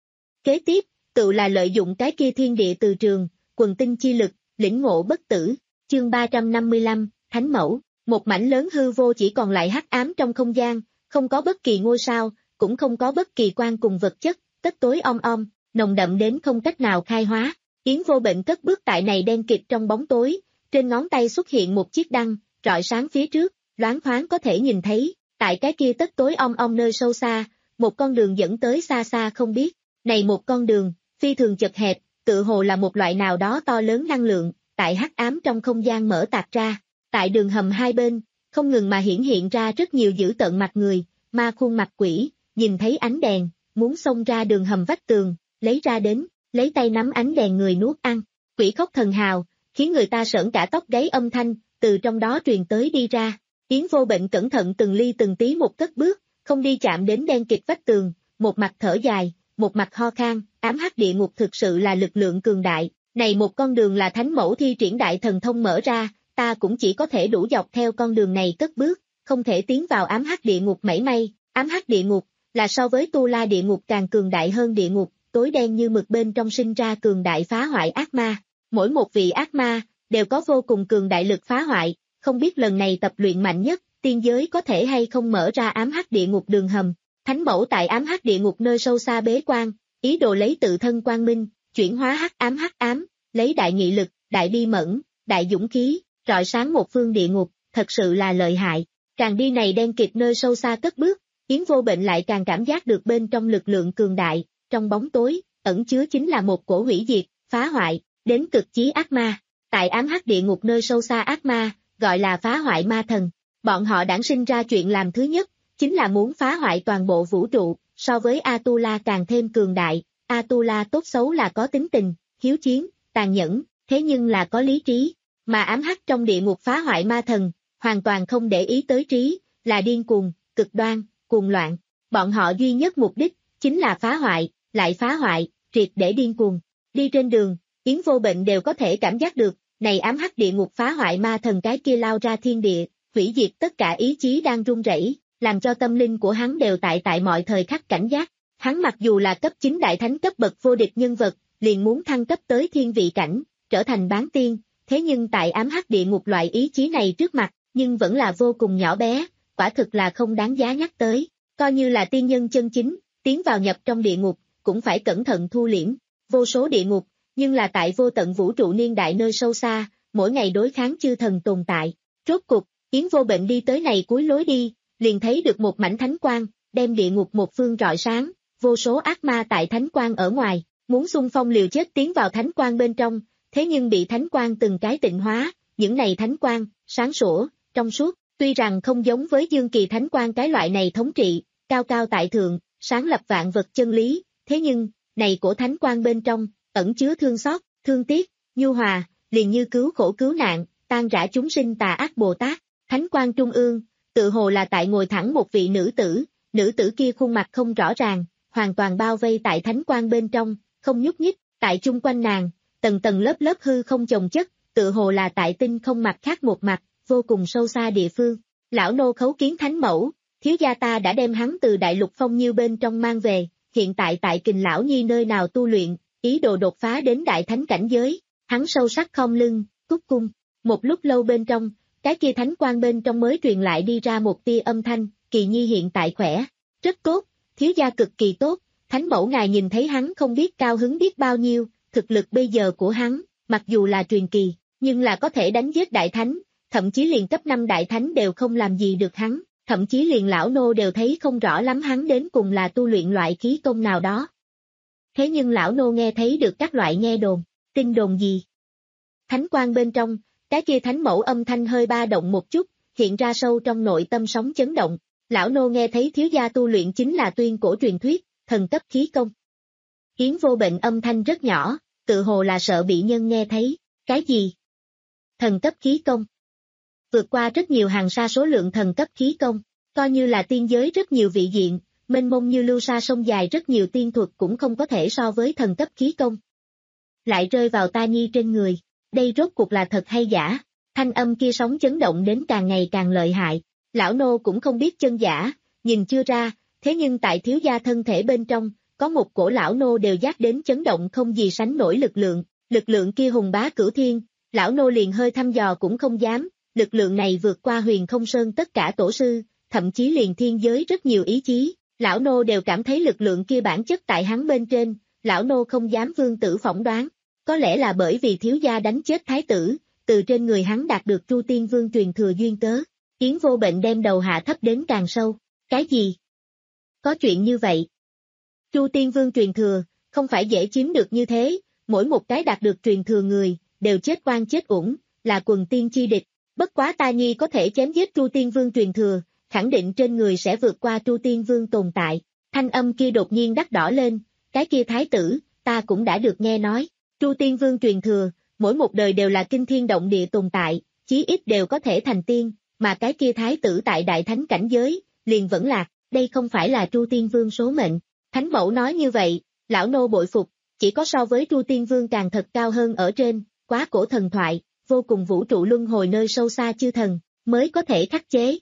Kế tiếp, tự là lợi dụng cái kia thiên địa từ trường, quần tinh chi lực, lĩnh ngộ bất tử. Chương ba trăm năm mươi lăm, Thánh Mẫu, một mảnh lớn hư vô chỉ còn lại hắc ám trong không gian, không có bất kỳ ngôi sao, cũng không có bất kỳ quan cùng vật chất, tất tối om om, nồng đậm đến không cách nào khai hóa. Yến Vô Bệnh cất bước tại này đen kịt trong bóng tối, trên ngón tay xuất hiện một chiếc đăng, rọi sáng phía trước, loáng thoáng có thể nhìn thấy, tại cái kia tất tối om om nơi sâu xa, một con đường dẫn tới xa xa không biết, này một con đường, phi thường chật hẹp, tự hồ là một loại nào đó to lớn năng lượng, tại hắc ám trong không gian mở tạc ra, tại đường hầm hai bên, không ngừng mà hiển hiện ra rất nhiều dữ tợn mặt người, ma khuôn mặt quỷ, nhìn thấy ánh đèn, muốn xông ra đường hầm vách tường, lấy ra đến, lấy tay nắm ánh đèn người nuốt ăn, quỷ khóc thần hào, khiến người ta sởn cả tóc gáy âm thanh, từ trong đó truyền tới đi ra. Yến Vô Bệnh cẩn thận từng ly từng tí một cất bước, không đi chạm đến đen kịt vách tường, một mặt thở dài, một mặt ho khan, ám hắc địa ngục thực sự là lực lượng cường đại, này một con đường là thánh mẫu thi triển đại thần thông mở ra, ta cũng chỉ có thể đủ dọc theo con đường này cất bước, không thể tiến vào ám hắc địa ngục mảy may, ám hắc địa ngục là so với Tu La địa ngục càng cường đại hơn địa ngục, tối đen như mực bên trong sinh ra cường đại phá hoại ác ma, mỗi một vị ác ma đều có vô cùng cường đại lực phá hoại, không biết lần này tập luyện mạnh nhất, tiên giới có thể hay không mở ra ám hắc địa ngục đường hầm. Thánh mẫu tại ám hắc địa ngục nơi sâu xa bế quan, ý đồ lấy tự thân quang minh, chuyển hóa hắc ám hắc ám, lấy đại nghị lực, đại bi mẫn, đại dũng khí, rọi sáng một phương địa ngục, thật sự là lợi hại. Càng đi này đen kịt nơi sâu xa cất bước, Yến Vô Bệnh lại càng cảm giác được bên trong lực lượng cường đại, trong bóng tối, ẩn chứa chính là một cổ hủy diệt, phá hoại, đến cực chí ác ma. Tại ám hắc địa ngục nơi sâu xa ác ma, gọi là phá hoại ma thần. Bọn họ đản sinh ra chuyện làm thứ nhất, chính là muốn phá hoại toàn bộ vũ trụ, so với Atula càng thêm cường đại. Atula tốt xấu là có tính tình, hiếu chiến, tàn nhẫn, thế nhưng là có lý trí. Mà ám hắc trong địa ngục phá hoại ma thần, hoàn toàn không để ý tới trí, là điên cuồng, cực đoan, cuồng loạn. Bọn họ duy nhất mục đích, chính là phá hoại, lại phá hoại, triệt để điên cuồng. Đi trên đường, Yến Vô Bệnh đều có thể cảm giác được, này ám hắc địa ngục phá hoại ma thần cái kia lao ra thiên địa, hủy diệt tất cả ý chí đang run rẩy, làm cho tâm linh của hắn đều tại tại mọi thời khắc cảnh giác. Hắn mặc dù là cấp chín đại thánh cấp bậc vô địch nhân vật, liền muốn thăng cấp tới thiên vị cảnh, trở thành bán tiên, thế nhưng tại ám hắc địa ngục loại ý chí này trước mặt, nhưng vẫn là vô cùng nhỏ bé, quả thực là không đáng giá nhắc tới. Coi như là tiên nhân chân chính, tiến vào nhập trong địa ngục, cũng phải cẩn thận thu liễm. Vô số địa ngục, nhưng là tại vô tận vũ trụ niên đại nơi sâu xa, mỗi ngày đối kháng chư thần tồn tại. Rốt cục, Yến Vô Bệnh đi tới này cuối lối đi, liền thấy được một mảnh thánh quang, đem địa ngục một phương rọi sáng, vô số ác ma tại thánh quang ở ngoài, muốn xung phong liều chết tiến vào thánh quang bên trong, thế nhưng bị thánh quang từng cái tịnh hóa, những này thánh quang, sáng sủa, trong suốt, tuy rằng không giống với dương kỳ thánh quang cái loại này thống trị, cao cao tại thượng, sáng lập vạn vật chân lý, thế nhưng, này của thánh quang bên trong, ẩn chứa thương xót, thương tiếc, nhu hòa, liền như cứu khổ cứu nạn, tan rã chúng sinh tà ác Bồ Tát. Thánh quang trung ương, tự hồ là tại ngồi thẳng một vị nữ tử, nữ tử kia khuôn mặt không rõ ràng, hoàn toàn bao vây tại thánh quang bên trong, không nhúc nhích, tại chung quanh nàng, tầng tầng lớp lớp hư không chồng chất, tự hồ là tại tinh không mặt khác một mặt, vô cùng sâu xa địa phương. Lão nô khấu kiến thánh mẫu, thiếu gia ta đã đem hắn từ đại lục phong nhiêu bên trong mang về, hiện tại tại Kình lão nhi nơi nào tu luyện, ý đồ đột phá đến đại thánh cảnh giới. Hắn sâu sắc khom lưng, cúc cung, một lúc lâu bên trong, cái kia thánh quang bên trong mới truyền lại đi ra một tia âm thanh, Kỳ nhi hiện tại khỏe, rất tốt, thiếu gia cực kỳ tốt, thánh mẫu ngài nhìn thấy hắn không biết cao hứng biết bao nhiêu, thực lực bây giờ của hắn, mặc dù là truyền kỳ, nhưng là có thể đánh giết đại thánh, thậm chí liền cấp năm đại thánh đều không làm gì được hắn, thậm chí liền lão nô đều thấy không rõ lắm hắn đến cùng là tu luyện loại khí công nào đó. Thế nhưng lão nô nghe thấy được các loại nghe đồn, tin đồn gì? Thánh quang bên trong, cái kia thánh mẫu âm thanh hơi ba động một chút, hiện ra sâu trong nội tâm sóng chấn động. Lão nô nghe thấy thiếu gia tu luyện chính là tuyên cổ truyền thuyết, thần cấp khí công. Yến Vô Bệnh âm thanh rất nhỏ, tự hồ là sợ bị nhân nghe thấy. Cái gì? Thần cấp khí công. Vượt qua rất nhiều hàng sa số lượng thần cấp khí công, coi như là tiên giới rất nhiều vị diện, mênh mông như lưu sa sông dài rất nhiều tiên thuật cũng không có thể so với thần cấp khí công. Lại rơi vào ta nhi trên người, đây rốt cuộc là thật hay giả? Thanh âm kia sóng chấn động đến càng ngày càng lợi hại. Lão nô cũng không biết chân giả, nhìn chưa ra, thế nhưng tại thiếu gia thân thể bên trong, có một cổ lão nô đều giác đến chấn động không gì sánh nổi lực lượng, lực lượng kia hùng bá cửu thiên, lão nô liền hơi thăm dò cũng không dám, lực lượng này vượt qua Huyền Không Sơn tất cả tổ sư, thậm chí liền thiên giới rất nhiều ý chí, lão nô đều cảm thấy lực lượng kia bản chất tại hắn bên trên, lão nô không dám vương tử phỏng đoán, có lẽ là bởi vì thiếu gia đánh chết thái tử, từ trên người hắn đạt được Tru Tiên Vương truyền thừa duyên cớ. Yến Vô Bệnh đem đầu hạ thấp đến càng sâu. Cái gì? Có chuyện như vậy? Tru Tiên Vương truyền thừa, không phải dễ chiếm được như thế, mỗi một cái đạt được truyền thừa người, đều chết oan chết uổng, là quần tiên chi địch. Bất quá ta nhi có thể chém giết Tru Tiên Vương truyền thừa, khẳng định trên người sẽ vượt qua Tru Tiên Vương tồn tại. Thanh âm kia đột nhiên đắt đỏ lên, cái kia thái tử, ta cũng đã được nghe nói. Tru Tiên Vương truyền thừa, mỗi một đời đều là kinh thiên động địa tồn tại, chí ít đều có thể thành tiên, mà cái kia thái tử tại đại thánh cảnh giới, liền vẫn lạc, đây không phải là Tru Tiên Vương số mệnh. Thánh mẫu nói như vậy, lão nô bội phục, chỉ có so với Tru Tiên Vương càng thật cao hơn ở trên, quá cổ thần thoại, vô cùng vũ trụ luân hồi nơi sâu xa chư thần, mới có thể khắc chế.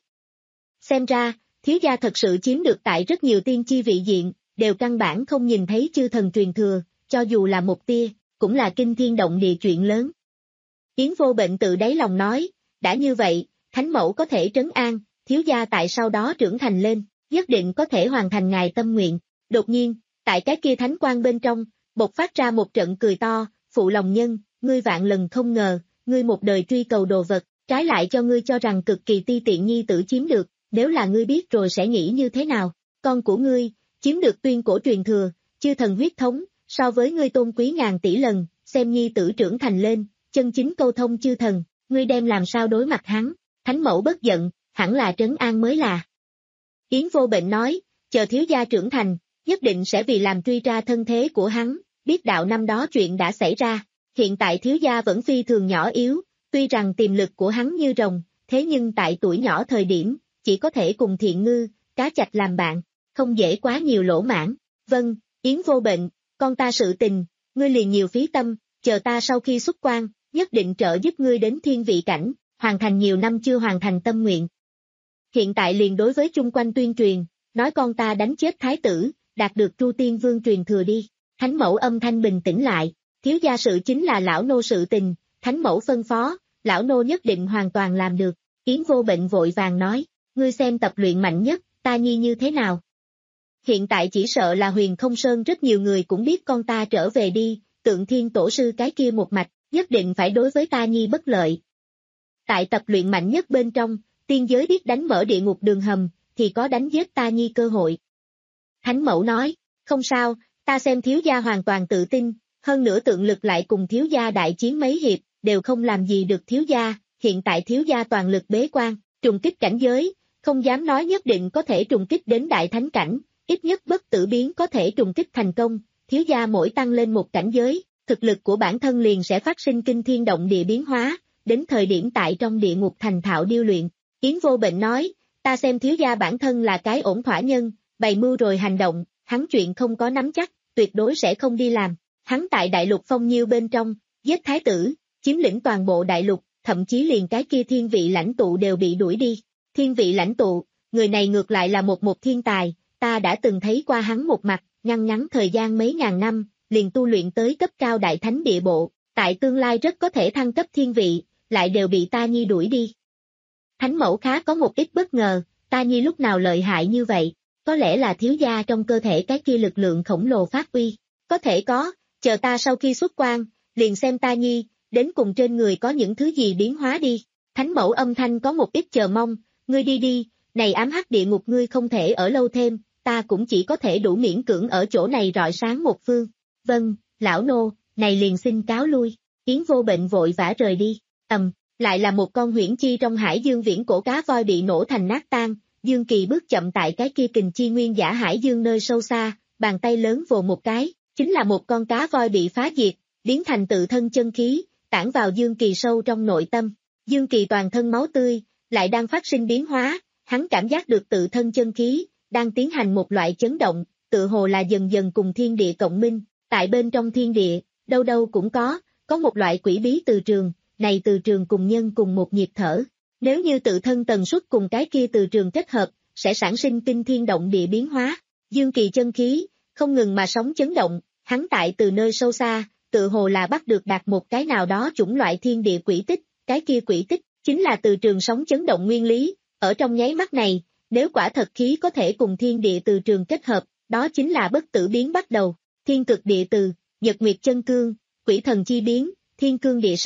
Xem ra, thiếu gia thật sự chiếm được tại rất nhiều tiên chi vị diện, đều căn bản không nhìn thấy chư thần truyền thừa, cho dù là một tia, cũng là kinh thiên động địa chuyện lớn. Yến Vô Bệnh tự đáy lòng nói, đã như vậy, thánh mẫu có thể trấn an, thiếu gia tại sau đó trưởng thành lên, nhất định có thể hoàn thành ngài tâm nguyện. Đột nhiên, tại cái kia thánh quang bên trong, bộc phát ra một trận cười to, phụ lòng nhân, ngươi vạn lần không ngờ, ngươi một đời truy cầu đồ vật, trái lại cho ngươi cho rằng cực kỳ ti tiện nhi tử chiếm được, nếu là ngươi biết rồi sẽ nghĩ như thế nào, con của ngươi, chiếm được tuyên cổ truyền thừa, chư thần huyết thống, so với ngươi tôn quý ngàn tỷ lần, xem nhi tử trưởng thành lên, chân chính câu thông chư thần, ngươi đem làm sao đối mặt hắn, thánh mẫu bất giận, hẳn là trấn an mới là. Yến Vô Bệnh nói, chờ thiếu gia trưởng thành, nhất định sẽ vì làm truy ra thân thế của hắn, biết đạo năm đó chuyện đã xảy ra, hiện tại thiếu gia vẫn phi thường nhỏ yếu, tuy rằng tiềm lực của hắn như rồng, thế nhưng tại tuổi nhỏ thời điểm, chỉ có thể cùng thiện ngư, cá chạch làm bạn, không dễ quá nhiều lỗ mãn. Vâng, Yến Vô Bệnh, con ta sự tình, ngươi liền nhiều phí tâm, chờ ta sau khi xuất quan, nhất định trợ giúp ngươi đến thiên vị cảnh, hoàn thành nhiều năm chưa hoàn thành tâm nguyện. Hiện tại liền đối với chung quanh tuyên truyền, nói con ta đánh chết thái tử, đạt được Tru Tiên Vương truyền thừa đi. Thánh mẫu âm thanh bình tĩnh lại, thiếu gia sự chính là lão nô sự tình, thánh mẫu phân phó, lão nô nhất định hoàn toàn làm được. Yến Vô Bệnh vội vàng nói, ngươi xem tập luyện mạnh nhất, ta nhi như thế nào? Hiện tại chỉ sợ là Huyền Không Sơn rất nhiều người cũng biết con ta trở về đi, Tượng Thiên Tổ sư cái kia một mạch, nhất định phải đối với ta nhi bất lợi. Tại tập luyện mạnh nhất bên trong, tiên giới biết đánh mở địa ngục đường hầm, thì có đánh giết ta nhi cơ hội. Thánh mẫu nói, không sao, ta xem thiếu gia hoàn toàn tự tin, hơn nữa tượng lực lại cùng thiếu gia đại chiến mấy hiệp, đều không làm gì được thiếu gia, hiện tại thiếu gia toàn lực bế quan, trùng kích cảnh giới, không dám nói nhất định có thể trùng kích đến đại thánh cảnh, ít nhất bất tử biến có thể trùng kích thành công, thiếu gia mỗi tăng lên một cảnh giới, thực lực của bản thân liền sẽ phát sinh kinh thiên động địa biến hóa, đến thời điểm tại trong địa ngục thành thạo điêu luyện. Yến Vô Bệnh nói, ta xem thiếu gia bản thân là cái ổn thỏa nhân, bày mưu rồi hành động, hắn chuyện không có nắm chắc, tuyệt đối sẽ không đi làm. Hắn tại đại lục phong nhiêu bên trong, giết thái tử, chiếm lĩnh toàn bộ đại lục, thậm chí liền cái kia thiên vị lãnh tụ đều bị đuổi đi. Thiên vị lãnh tụ, người này ngược lại là một một thiên tài, ta đã từng thấy qua hắn một mặt, ngăn ngắn thời gian mấy ngàn năm, liền tu luyện tới cấp cao đại thánh địa bộ, tại tương lai rất có thể thăng cấp thiên vị, lại đều bị ta nhi đuổi đi. Thánh mẫu khá có một ít bất ngờ, ta nhi lúc nào lợi hại như vậy, có lẽ là thiếu gia trong cơ thể cái kia lực lượng khổng lồ phát uy, có thể có, chờ ta sau khi xuất quan, liền xem ta nhi, đến cùng trên người có những thứ gì biến hóa đi. Thánh mẫu âm thanh có một ít chờ mong, ngươi đi đi, này ám hắc địa ngục ngươi không thể ở lâu thêm, ta cũng chỉ có thể đủ miễn cưỡng ở chỗ này rọi sáng một phương. Vâng, lão nô, này liền xin cáo lui. Yến Vô Bệnh vội vã rời đi, ầm, lại là một con huyễn chi trong hải dương viễn cổ cá voi bị nổ thành nát tan, Dương Kỳ bước chậm tại cái kia kình chi nguyên giả hải dương nơi sâu xa, bàn tay lớn vồ một cái, chính là một con cá voi bị phá diệt, biến thành tự thân chân khí, tản vào Dương Kỳ sâu trong nội tâm. Dương Kỳ toàn thân máu tươi, lại đang phát sinh biến hóa, hắn cảm giác được tự thân chân khí, đang tiến hành một loại chấn động, tự hồ là dần dần cùng thiên địa cộng minh, tại bên trong thiên địa, đâu đâu cũng có, có một loại quỷ bí từ trường, này từ trường cùng nhân cùng một nhịp thở. Nếu như tự thân tần suất cùng cái kia từ trường kết hợp, sẽ sản sinh kinh thiên động địa biến hóa. Dương Kỳ chân khí, không ngừng mà sóng chấn động, hắn tại từ nơi sâu xa, tự hồ là bắt được đạt một cái nào đó chủng loại thiên địa quỹ tích, cái kia quỹ tích, chính là từ trường sóng chấn động nguyên lý, ở trong nháy mắt này, nếu quả thật khí có thể cùng thiên địa từ trường kết hợp, đó chính là bất tử biến bắt đầu, thiên cực địa từ, nhật nguyệt chân cương, quỷ thần chi biến, thiên cương địa sát,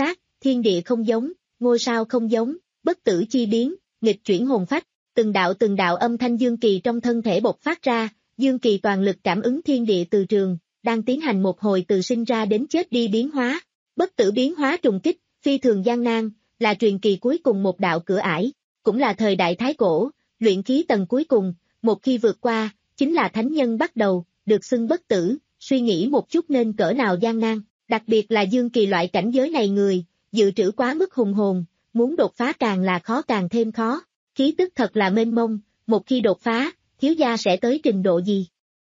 thiên địa không giống, ngôi sao không giống, bất tử chi biến, nghịch chuyển hồn phách, từng đạo từng đạo âm thanh Dương Kỳ trong thân thể bộc phát ra, Dương Kỳ toàn lực cảm ứng thiên địa từ trường, đang tiến hành một hồi từ sinh ra đến chết đi biến hóa. Bất tử biến hóa trùng kích, phi thường gian nan, là truyền kỳ cuối cùng một đạo cửa ải, cũng là thời đại thái cổ, luyện khí tầng cuối cùng, một khi vượt qua, chính là thánh nhân bắt đầu, được xưng bất tử, suy nghĩ một chút nên cỡ nào gian nan, đặc biệt là Dương Kỳ loại cảnh giới này người, dự trữ quá mức hùng hồn, muốn đột phá càng là khó càng thêm khó, khí tức thật là mênh mông, một khi đột phá, thiếu gia sẽ tới trình độ gì?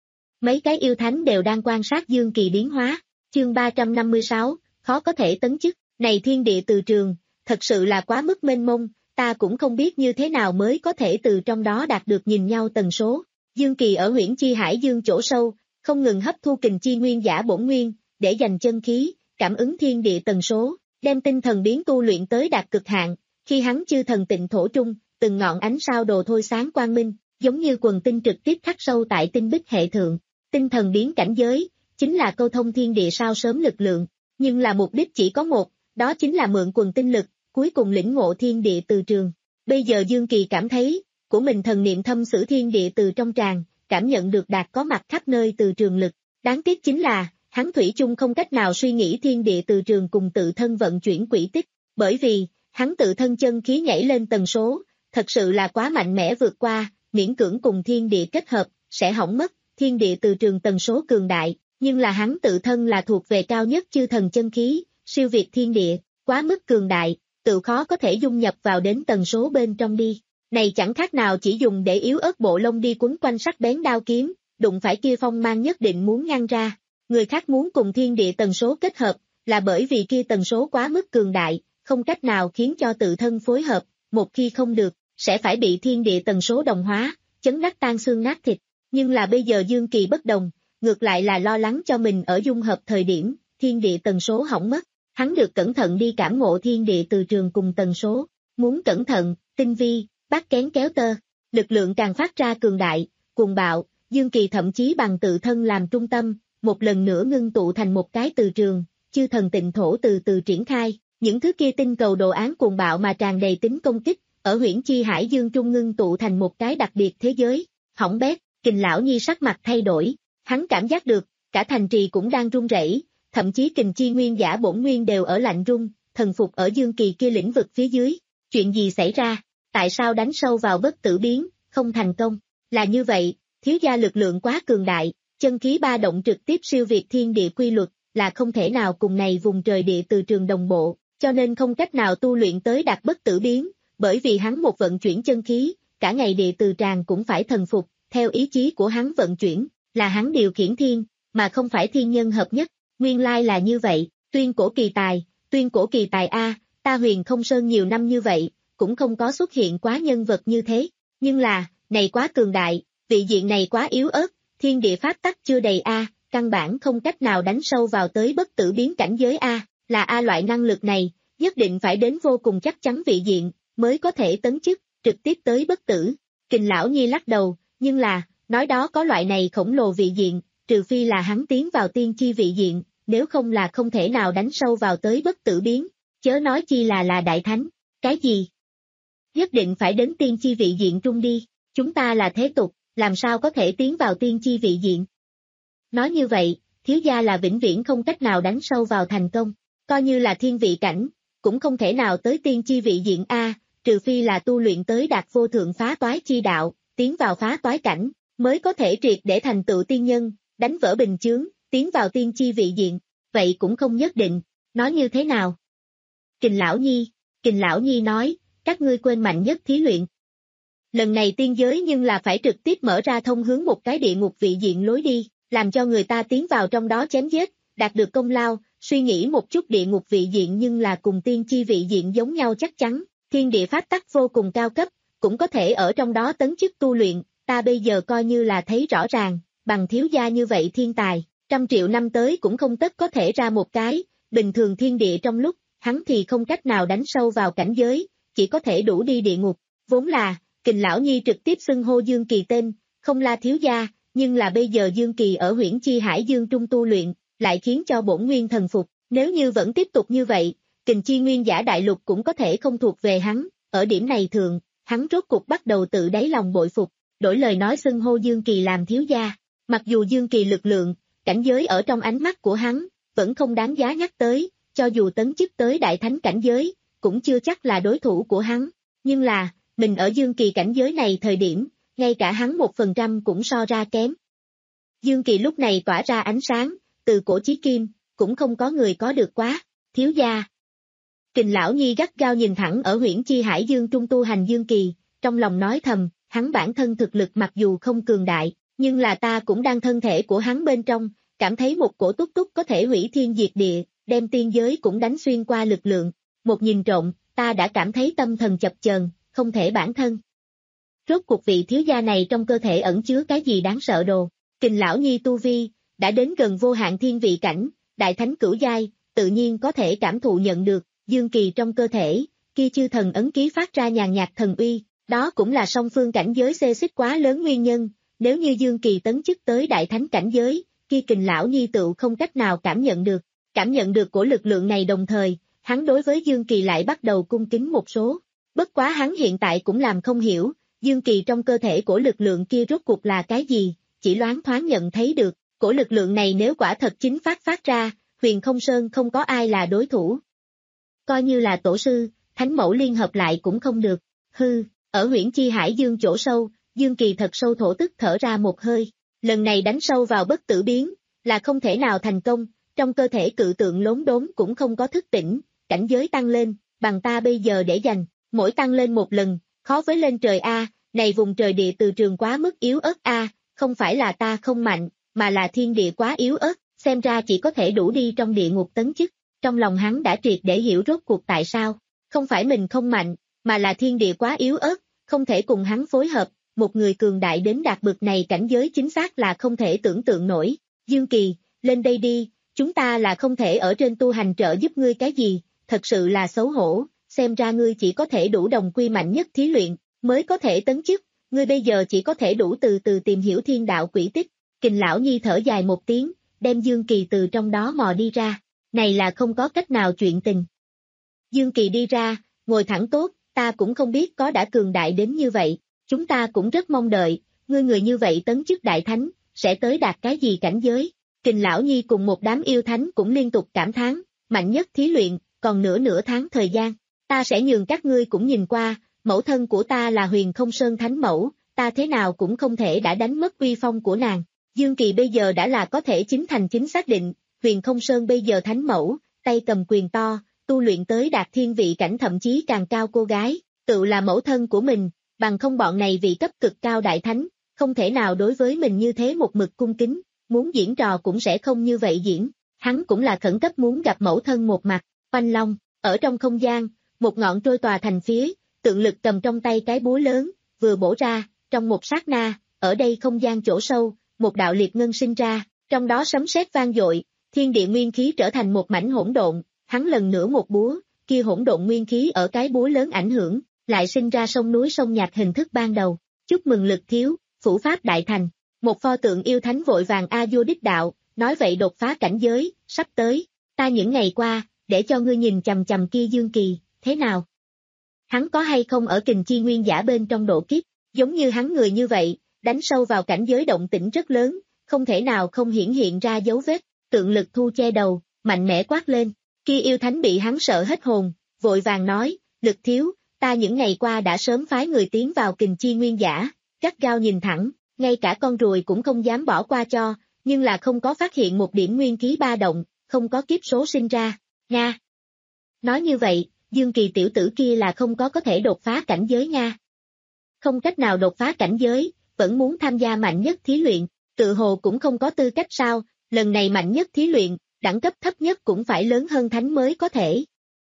Mấy cái yêu thánh đều đang quan sát Dương Kỳ biến hóa, chương ba trăm năm mươi sáu, khó có thể tấn chức, này thiên địa từ trường, thật sự là quá mức mênh mông, ta cũng không biết như thế nào mới có thể từ trong đó đạt được nhìn nhau tần số. Dương Kỳ ở huyễn chi hải dương chỗ sâu, không ngừng hấp thu kình chi nguyên giả bổn nguyên, để dành chân khí, cảm ứng thiên địa tần số, đem tinh thần biến tu luyện tới đạt cực hạn, khi hắn chư thần tịnh thổ trung, từng ngọn ánh sao đồ thôi sáng quang minh, giống như quần tinh trực tiếp khắc sâu tại tinh bích hệ thượng. Tinh thần biến cảnh giới, chính là câu thông thiên địa sao sớm lực lượng, nhưng là mục đích chỉ có một, đó chính là mượn quần tinh lực, cuối cùng lĩnh ngộ thiên địa từ trường. Bây giờ Dương Kỳ cảm thấy, của mình thần niệm thâm sử thiên địa từ trong tràng, cảm nhận được đạt có mặt khắp nơi từ trường lực. Đáng tiếc chính là, hắn thủy chung không cách nào suy nghĩ thiên địa từ trường cùng tự thân vận chuyển quỹ tích, bởi vì, hắn tự thân chân khí nhảy lên tần số, thật sự là quá mạnh mẽ vượt qua, miễn cưỡng cùng thiên địa kết hợp, sẽ hỏng mất. Thiên địa từ trường tần số cường đại, nhưng là hắn tự thân là thuộc về cao nhất chư thần chân khí, siêu việt thiên địa, quá mức cường đại, tự khó có thể dung nhập vào đến tần số bên trong đi. Này chẳng khác nào chỉ dùng để yếu ớt bộ lông đi quấn quanh sắc bén đao kiếm, đụng phải kia phong mang nhất định muốn ngăn ra. Người khác muốn cùng thiên địa tần số kết hợp, là bởi vì kia tần số quá mức cường đại, không cách nào khiến cho tự thân phối hợp, một khi không được, sẽ phải bị thiên địa tần số đồng hóa, chấn đắc tan xương nát thịt. Nhưng là bây giờ Dương Kỳ bất đồng, ngược lại là lo lắng cho mình ở dung hợp thời điểm, thiên địa tần số hỏng mất, hắn được cẩn thận đi cảm ngộ thiên địa từ trường cùng tần số, muốn cẩn thận, tinh vi, bắt kén kéo tơ, lực lượng càng phát ra cường đại, cuồng bạo, Dương Kỳ thậm chí bằng tự thân làm trung tâm, một lần nữa ngưng tụ thành một cái từ trường, chư thần tịnh thổ từ từ triển khai, những thứ kia tinh cầu đồ án cuồng bạo mà tràn đầy tính công kích, ở huyễn chi hải dương trung ngưng tụ thành một cái đặc biệt thế giới, hỏng bét. Kình Lão Nhi sắc mặt thay đổi, hắn cảm giác được, cả thành trì cũng đang run rẩy, thậm chí kình chi nguyên giả bổn nguyên đều ở lạnh run, thần phục ở Dương Kỳ kia lĩnh vực phía dưới. Chuyện gì xảy ra? Tại sao đánh sâu vào bất tử biến, không thành công? Là như vậy, thiếu gia lực lượng quá cường đại, chân khí ba động trực tiếp siêu việt thiên địa quy luật, là không thể nào cùng này vùng trời địa từ trường đồng bộ, cho nên không cách nào tu luyện tới đạt bất tử biến, bởi vì hắn một vận chuyển chân khí, cả ngày địa từ tràng cũng phải thần phục. Theo ý chí của hắn vận chuyển, là hắn điều khiển thiên, mà không phải thiên nhân hợp nhất, nguyên lai là như vậy, tuyên cổ kỳ tài, tuyên cổ kỳ tài A, ta Huyền Không Sơn nhiều năm như vậy, cũng không có xuất hiện quá nhân vật như thế, nhưng là, này quá cường đại, vị diện này quá yếu ớt, thiên địa pháp tắc chưa đầy A, căn bản không cách nào đánh sâu vào tới bất tử biến cảnh giới A, là A loại năng lực này, nhất định phải đến vô cùng chắc chắn vị diện, mới có thể tấn chức, trực tiếp tới bất tử. Kình Lão Nhi lắc đầu. Nhưng là, nói đó có loại này khổng lồ vị diện, trừ phi là hắn tiến vào tiên chi vị diện, nếu không là không thể nào đánh sâu vào tới bất tử biến, chớ nói chi là là đại thánh, cái gì? Nhất định phải đến tiên chi vị diện trung đi, chúng ta là thế tục, làm sao có thể tiến vào tiên chi vị diện? Nói như vậy, thiếu gia là vĩnh viễn không cách nào đánh sâu vào thành công, coi như là thiên vị cảnh, cũng không thể nào tới tiên chi vị diện A, trừ phi là tu luyện tới đạt vô thượng phá toái chi đạo. Tiến vào phá toái cảnh, mới có thể triệt để thành tựu tiên nhân, đánh vỡ bình chướng, tiến vào tiên chi vị diện, vậy cũng không nhất định, nói như thế nào? Kình Lão Nhi, Kình Lão Nhi nói, các ngươi quên mạnh nhất thí luyện. Lần này tiên giới nhưng là phải trực tiếp mở ra thông hướng một cái địa ngục vị diện lối đi, làm cho người ta tiến vào trong đó chém giết, đạt được công lao, suy nghĩ một chút địa ngục vị diện nhưng là cùng tiên chi vị diện giống nhau chắc chắn, thiên địa pháp tắc vô cùng cao cấp. Cũng có thể ở trong đó tấn chức tu luyện, ta bây giờ coi như là thấy rõ ràng, bằng thiếu gia như vậy thiên tài, trăm triệu năm tới cũng không tất có thể ra một cái, bình thường thiên địa trong lúc, hắn thì không cách nào đánh sâu vào cảnh giới, chỉ có thể đủ đi địa ngục, vốn là, Kình Lão Nhi trực tiếp xưng hô Dương Kỳ tên, không la thiếu gia, nhưng là bây giờ Dương Kỳ ở huyễn chi hải dương trung tu luyện, lại khiến cho bổn nguyên thần phục, nếu như vẫn tiếp tục như vậy, Kình Chi Nguyên Giả Đại Lục cũng có thể không thuộc về hắn, ở điểm này thường, hắn rốt cuộc bắt đầu tự đáy lòng bội phục, đổi lời nói xưng hô Dương Kỳ làm thiếu gia. Mặc dù Dương Kỳ lực lượng, cảnh giới ở trong ánh mắt của hắn, vẫn không đáng giá nhắc tới, cho dù tấn chức tới đại thánh cảnh giới, cũng chưa chắc là đối thủ của hắn, nhưng là, mình ở Dương Kỳ cảnh giới này thời điểm, ngay cả hắn một phần trăm cũng so ra kém. Dương Kỳ lúc này tỏa ra ánh sáng, từ cổ chí kim, cũng không có người có được quá, thiếu gia. Kình Lão Nhi gắt gao nhìn thẳng ở huyễn chi hải dương trung tu hành Dương Kỳ, trong lòng nói thầm, hắn bản thân thực lực mặc dù không cường đại, nhưng là ta cũng đang thân thể của hắn bên trong, cảm thấy một cổ túc túc có thể hủy thiên diệt địa, đem tiên giới cũng đánh xuyên qua lực lượng. Một nhìn trộm, ta đã cảm thấy tâm thần chập chờn, không thể bản thân. Rốt cuộc vị thiếu gia này trong cơ thể ẩn chứa cái gì đáng sợ đồ. Kình Lão Nhi tu vi, đã đến gần vô hạn thiên vị cảnh, đại thánh cửu giai, tự nhiên có thể cảm thụ nhận được, Dương Kỳ trong cơ thể, kia chư thần ấn ký phát ra nhàn nhạt thần uy, đó cũng là song phương cảnh giới xê xích quá lớn nguyên nhân, nếu như Dương Kỳ tấn chức tới đại thánh cảnh giới, kia Kình Lão Nhi tự không cách nào cảm nhận được, cảm nhận được của lực lượng này đồng thời, hắn đối với Dương Kỳ lại bắt đầu cung kính một số, bất quá hắn hiện tại cũng làm không hiểu, Dương Kỳ trong cơ thể của lực lượng kia rốt cuộc là cái gì, chỉ loáng thoáng nhận thấy được, của lực lượng này nếu quả thật chính phát phát ra, Huyền Không Sơn không có ai là đối thủ. Coi như là tổ sư, thánh mẫu liên hợp lại cũng không được, hư, ở huyễn chi hải dương chỗ sâu, Dương Kỳ thật sâu thổ tức thở ra một hơi, lần này đánh sâu vào bất tử biến, là không thể nào thành công, trong cơ thể cự tượng lốm đốm cũng không có thức tỉnh, cảnh giới tăng lên, bằng ta bây giờ để dành, mỗi tăng lên một lần, khó với lên trời A, này vùng trời địa từ trường quá mức yếu ớt A, không phải là ta không mạnh, mà là thiên địa quá yếu ớt, xem ra chỉ có thể đủ đi trong địa ngục tấn chức, trong lòng hắn đã triệt để hiểu rốt cuộc tại sao, không phải mình không mạnh, mà là thiên địa quá yếu ớt, không thể cùng hắn phối hợp, một người cường đại đến đạt bực này cảnh giới chính xác là không thể tưởng tượng nổi, Dương Kỳ, lên đây đi, chúng ta là không thể ở trên tu hành trợ giúp ngươi cái gì, thật sự là xấu hổ, xem ra ngươi chỉ có thể đủ đồng quy mạnh nhất thí luyện, mới có thể tấn chức, ngươi bây giờ chỉ có thể đủ từ từ tìm hiểu thiên đạo quỹ tích, Kình Lão Nhi thở dài một tiếng, đem Dương Kỳ từ trong đó mò đi ra, này là không có cách nào chuyện tình. Dương Kỳ đi ra, ngồi thẳng tốt, ta cũng không biết có đã cường đại đến như vậy, chúng ta cũng rất mong đợi, ngươi người như vậy tấn chức đại thánh, sẽ tới đạt cái gì cảnh giới. Kình Lão Nhi cùng một đám yêu thánh cũng liên tục cảm thán, mạnh nhất thí luyện, còn nửa nửa tháng thời gian, ta sẽ nhường các ngươi cũng nhìn qua, mẫu thân của ta là Huyền Không Sơn Thánh Mẫu, ta thế nào cũng không thể đã đánh mất uy phong của nàng. Dương Kỳ bây giờ đã là có thể chính thành chính xác định, Huyền Không Sơn bây giờ Thánh Mẫu, tay cầm quyền to, tu luyện tới đạt thiên vị cảnh thậm chí càng cao cô gái, tự là mẫu thân của mình, bằng không bọn này vị cấp cực cao đại thánh, không thể nào đối với mình như thế một mực cung kính, muốn diễn trò cũng sẽ không như vậy diễn, hắn cũng là khẩn cấp muốn gặp mẫu thân một mặt, Oanh Long, ở trong không gian, một ngọn trôi tòa thành phía, tượng lực cầm trong tay cái búa lớn, vừa bổ ra, trong một sát na, ở đây không gian chỗ sâu, một đạo liệt ngân sinh ra, trong đó sấm sét vang dội, thiên địa nguyên khí trở thành một mảnh hỗn độn, hắn lần nữa một búa, kia hỗn độn nguyên khí ở cái búa lớn ảnh hưởng, lại sinh ra sông núi sông nhạc hình thức ban đầu, chúc mừng Lực thiếu, phủ pháp đại thành, một pho tượng yêu thánh vội vàng a vô đích đạo, nói vậy đột phá cảnh giới, sắp tới, ta những ngày qua, để cho ngươi nhìn chằm chằm kia Dương Kỳ, thế nào? Hắn có hay không ở Kình Chi Nguyên Giả bên trong độ kiếp, giống như hắn người như vậy, đánh sâu vào cảnh giới động tĩnh rất lớn, không thể nào không hiển hiện ra dấu vết, tượng Lực thu che đầu, mạnh mẽ quát lên, kia yêu thánh bị hắn sợ hết hồn, vội vàng nói, Lực thiếu, ta những ngày qua đã sớm phái người tiến vào Kình Chi Nguyên Giả, gắt gao nhìn thẳng, ngay cả con ruồi cũng không dám bỏ qua cho, nhưng là không có phát hiện một điểm nguyên khí ba động, không có kiếp số sinh ra, nha. Nói như vậy, Dương Kỳ tiểu tử kia là không có có thể đột phá cảnh giới nha. Không cách nào đột phá cảnh giới, vẫn muốn tham gia mạnh nhất thí luyện, tự hồ cũng không có tư cách sao, lần này mạnh nhất thí luyện, đẳng cấp thấp nhất cũng phải lớn hơn thánh mới có thể.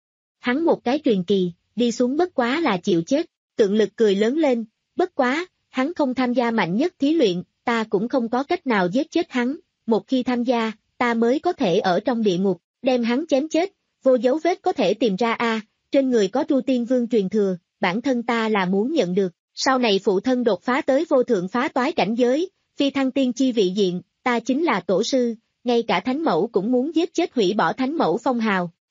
Hắn một cái truyền kỳ, đi xuống bất quá là chịu chết, tượng Lực cười lớn lên, bất quá, hắn không tham gia mạnh nhất thí luyện, ta cũng không có cách nào giết chết hắn, một khi tham gia, ta mới có thể ở trong địa ngục, đem hắn chém chết, vô dấu vết có thể tìm ra a, trên người có Tru Tiên Vương truyền thừa, bản thân ta là muốn nhận được, sau này phụ thân đột phá tới vô thượng phá toái cảnh giới, phi thăng tiên chi vị diện, ta chính là tổ sư, ngay cả thánh mẫu cũng muốn giết chết hủy bỏ thánh mẫu phong hào,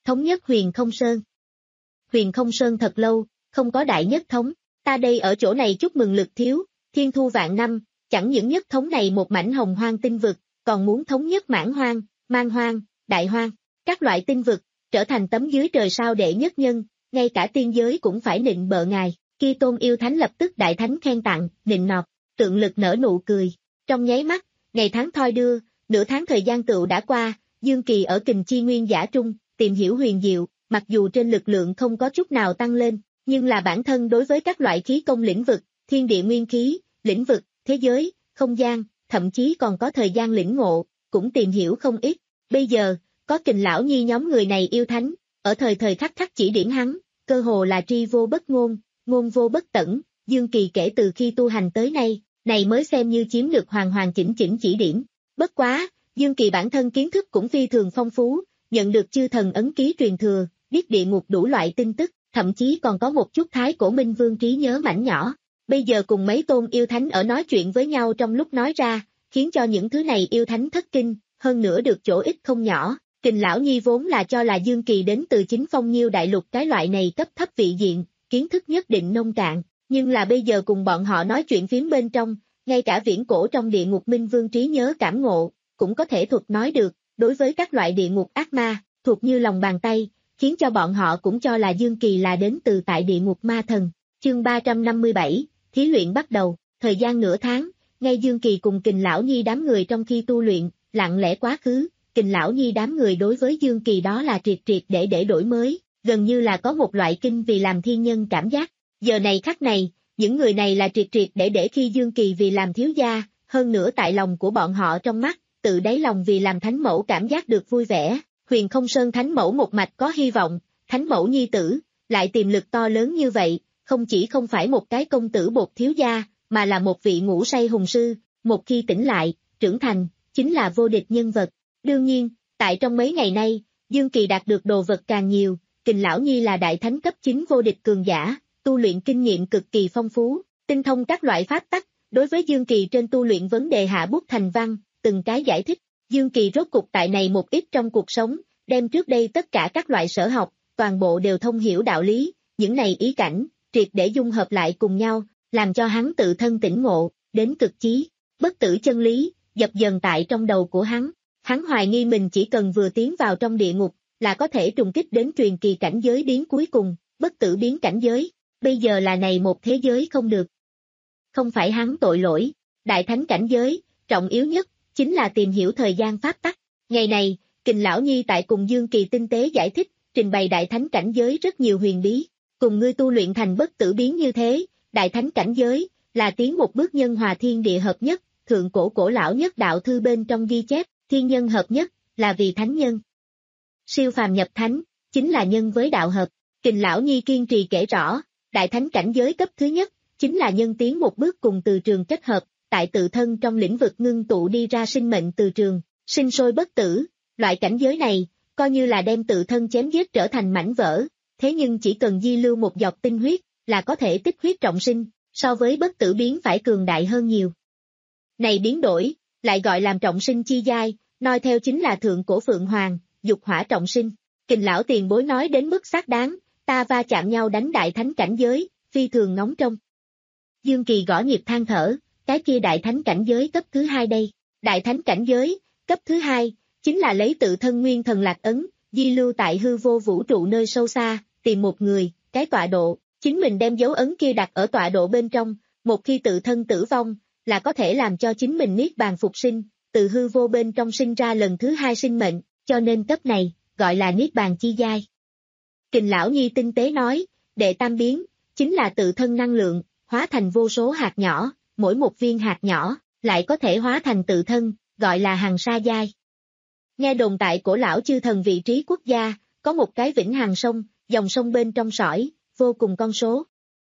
thống nhất Huyền Không Sơn. Huyền Không Sơn thật lâu, không có đại nhất thống, ta đây ở chỗ này chúc mừng Lực thiếu, thiên thu vạn năm, chẳng những nhất thống này một mảnh hồng hoang tinh vực, còn muốn thống nhất mãn hoang, man hoang, đại hoang, các loại tinh vực, trở thành tấm dưới trời sao đệ nhất nhân, ngay cả tiên giới cũng phải nịnh bợ ngài. Ki Tôn yêu thánh lập tức đại thánh khen tặng, nịnh nọt, Tượng Lực nở nụ cười. Trong nháy mắt, ngày tháng thoi đưa, nửa tháng thời gian tựu đã qua, Dương Kỳ ở Kình Chi Nguyên Giả Trung, tìm hiểu huyền diệu, mặc dù trên lực lượng không có chút nào tăng lên, nhưng là bản thân đối với các loại khí công lĩnh vực, thiên địa nguyên khí, lĩnh vực, thế giới, không gian, thậm chí còn có thời gian lĩnh ngộ, cũng tìm hiểu không ít. Bây giờ, có Kình lão nhi nhóm người này yêu thánh, ở thời thời khắc khắc chỉ điểm hắn, cơ hồ là tri vô bất ngôn, ngôn vô bất tẩn. Dương Kỳ kể từ khi tu hành tới nay, này mới xem như chiếm được hoàn hoàn chỉnh chỉnh chỉ điểm. Bất quá, Dương Kỳ bản thân kiến thức cũng phi thường phong phú, nhận được chư thần ấn ký truyền thừa, biết địa ngục đủ loại tin tức, thậm chí còn có một chút thái cổ minh vương trí nhớ mảnh nhỏ. Bây giờ cùng mấy tôn yêu thánh ở nói chuyện với nhau trong lúc nói ra, khiến cho những thứ này yêu thánh thất kinh, hơn nữa được chỗ ít không nhỏ. Kình lão nhi vốn là cho là Dương Kỳ đến từ chính Phong Nhiêu đại lục cái loại này cấp thấp vị diện, kiến thức nhất định nông cạn, nhưng là bây giờ cùng bọn họ nói chuyện phiếm bên trong, ngay cả viễn cổ trong địa ngục minh vương trí nhớ cảm ngộ, cũng có thể thuật nói được, đối với các loại địa ngục ác ma, thuộc như lòng bàn tay, khiến cho bọn họ cũng cho là Dương Kỳ là đến từ tại địa ngục ma thần. Chương ba trăm năm mươi bảy, thí luyện bắt đầu, thời gian nửa tháng, ngay Dương Kỳ cùng Kình lão nhi đám người trong khi tu luyện, lặng lẽ quá khứ, Kình lão nhi đám người đối với Dương Kỳ đó là triệt triệt để để đổi mới, gần như là có một loại kinh vì làm thiên nhân cảm giác. Giờ này khắc này, những người này là triệt triệt để để khi Dương Kỳ vì làm thiếu gia, hơn nữa tại lòng của bọn họ trong mắt, tự đáy lòng vì làm thánh mẫu cảm giác được vui vẻ. Huyền Không Sơn thánh mẫu một mạch có hy vọng, thánh mẫu nhi tử, lại tiềm lực to lớn như vậy, không chỉ không phải một cái công tử bột thiếu gia, mà là một vị ngủ say hùng sư, một khi tỉnh lại, trưởng thành, chính là vô địch nhân vật. Đương nhiên, tại trong mấy ngày nay, Dương Kỳ đạt được đồ vật càng nhiều, Kình lão nhi là đại thánh cấp chín vô địch cường giả, tu luyện kinh nghiệm cực kỳ phong phú, tinh thông các loại pháp tắc, đối với Dương Kỳ trên tu luyện vấn đề hạ bút thành văn, từng cái giải thích. Dương Kỳ rốt cục tại này một ít trong cuộc sống, đem trước đây tất cả các loại sở học, toàn bộ đều thông hiểu đạo lý, những này ý cảnh, triệt để dung hợp lại cùng nhau, làm cho hắn tự thân tỉnh ngộ, đến cực chí, bất tử chân lý, dập dần tại trong đầu của hắn. Hắn hoài nghi mình chỉ cần vừa tiến vào trong địa ngục, là có thể trùng kích đến truyền kỳ cảnh giới biến cuối cùng, bất tử biến cảnh giới, bây giờ là này một thế giới không được. Không phải hắn tội lỗi, đại thánh cảnh giới, trọng yếu nhất, chính là tìm hiểu thời gian pháp tắc. Ngày này, Kình lão nhi tại cùng Dương Kỳ tinh tế giải thích, trình bày đại thánh cảnh giới rất nhiều huyền bí, cùng ngươi tu luyện thành bất tử biến như thế, đại thánh cảnh giới, là tiến một bước nhân hòa thiên địa hợp nhất, thượng cổ cổ lão nhất đạo thư bên trong ghi chép, thiên nhân hợp nhất, là vì thánh nhân. Siêu phàm nhập thánh, chính là nhân với đạo hợp. Kình lão nhi kiên trì kể rõ, đại thánh cảnh giới cấp thứ nhất, chính là nhân tiến một bước cùng từ trường kết hợp, tại tự thân trong lĩnh vực ngưng tụ đi ra sinh mệnh từ trường, sinh sôi bất tử. Loại cảnh giới này, coi như là đem tự thân chém giết trở thành mảnh vỡ, thế nhưng chỉ cần di lưu một giọt tinh huyết, là có thể tích huyết trọng sinh, so với bất tử biến phải cường đại hơn nhiều. Này biến đổi, lại gọi làm trọng sinh chi giai, nói theo chính là thượng cổ phượng hoàng, dục hỏa trọng sinh. Kình lão tiền bối nói đến mức xác đáng, ta va chạm nhau đánh đại thánh cảnh giới, phi thường ngóng trông. Dương Kỳ gõ nhịp than thở, cái kia đại thánh cảnh giới cấp thứ hai đây, đại thánh cảnh giới, cấp thứ hai, chính là lấy tự thân nguyên thần lạc ấn, di lưu tại hư vô vũ trụ nơi sâu xa, tìm một người, cái tọa độ, chính mình đem dấu ấn kia đặt ở tọa độ bên trong, một khi tự thân tử vong, là có thể làm cho chính mình niết bàn phục sinh, từ hư vô bên trong sinh ra lần thứ hai sinh mệnh, cho nên cấp này, gọi là niết bàn chi giai. Kình lão nhi tinh tế nói, đệ tam biến, chính là tự thân năng lượng, hóa thành vô số hạt nhỏ, mỗi một viên hạt nhỏ, lại có thể hóa thành tự thân, gọi là hằng sa giai. Nghe đồn tại cổ lão chư thần vị trí quốc gia, có một cái vĩnh hằng sông, dòng sông bên trong sỏi, vô cùng con số.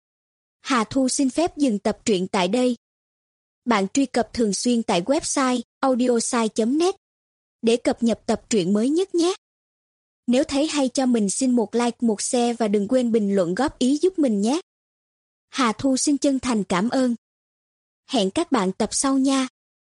Hà Thu xin phép dừng tập truyện tại đây. Bạn truy cập thường xuyên tại website audiosai chấm net để cập nhật tập truyện mới nhất nhé. Nếu thấy hay cho mình xin một like, một share và đừng quên bình luận góp ý giúp mình nhé. Hà Thu xin chân thành cảm ơn. Hẹn các bạn tập sau nha.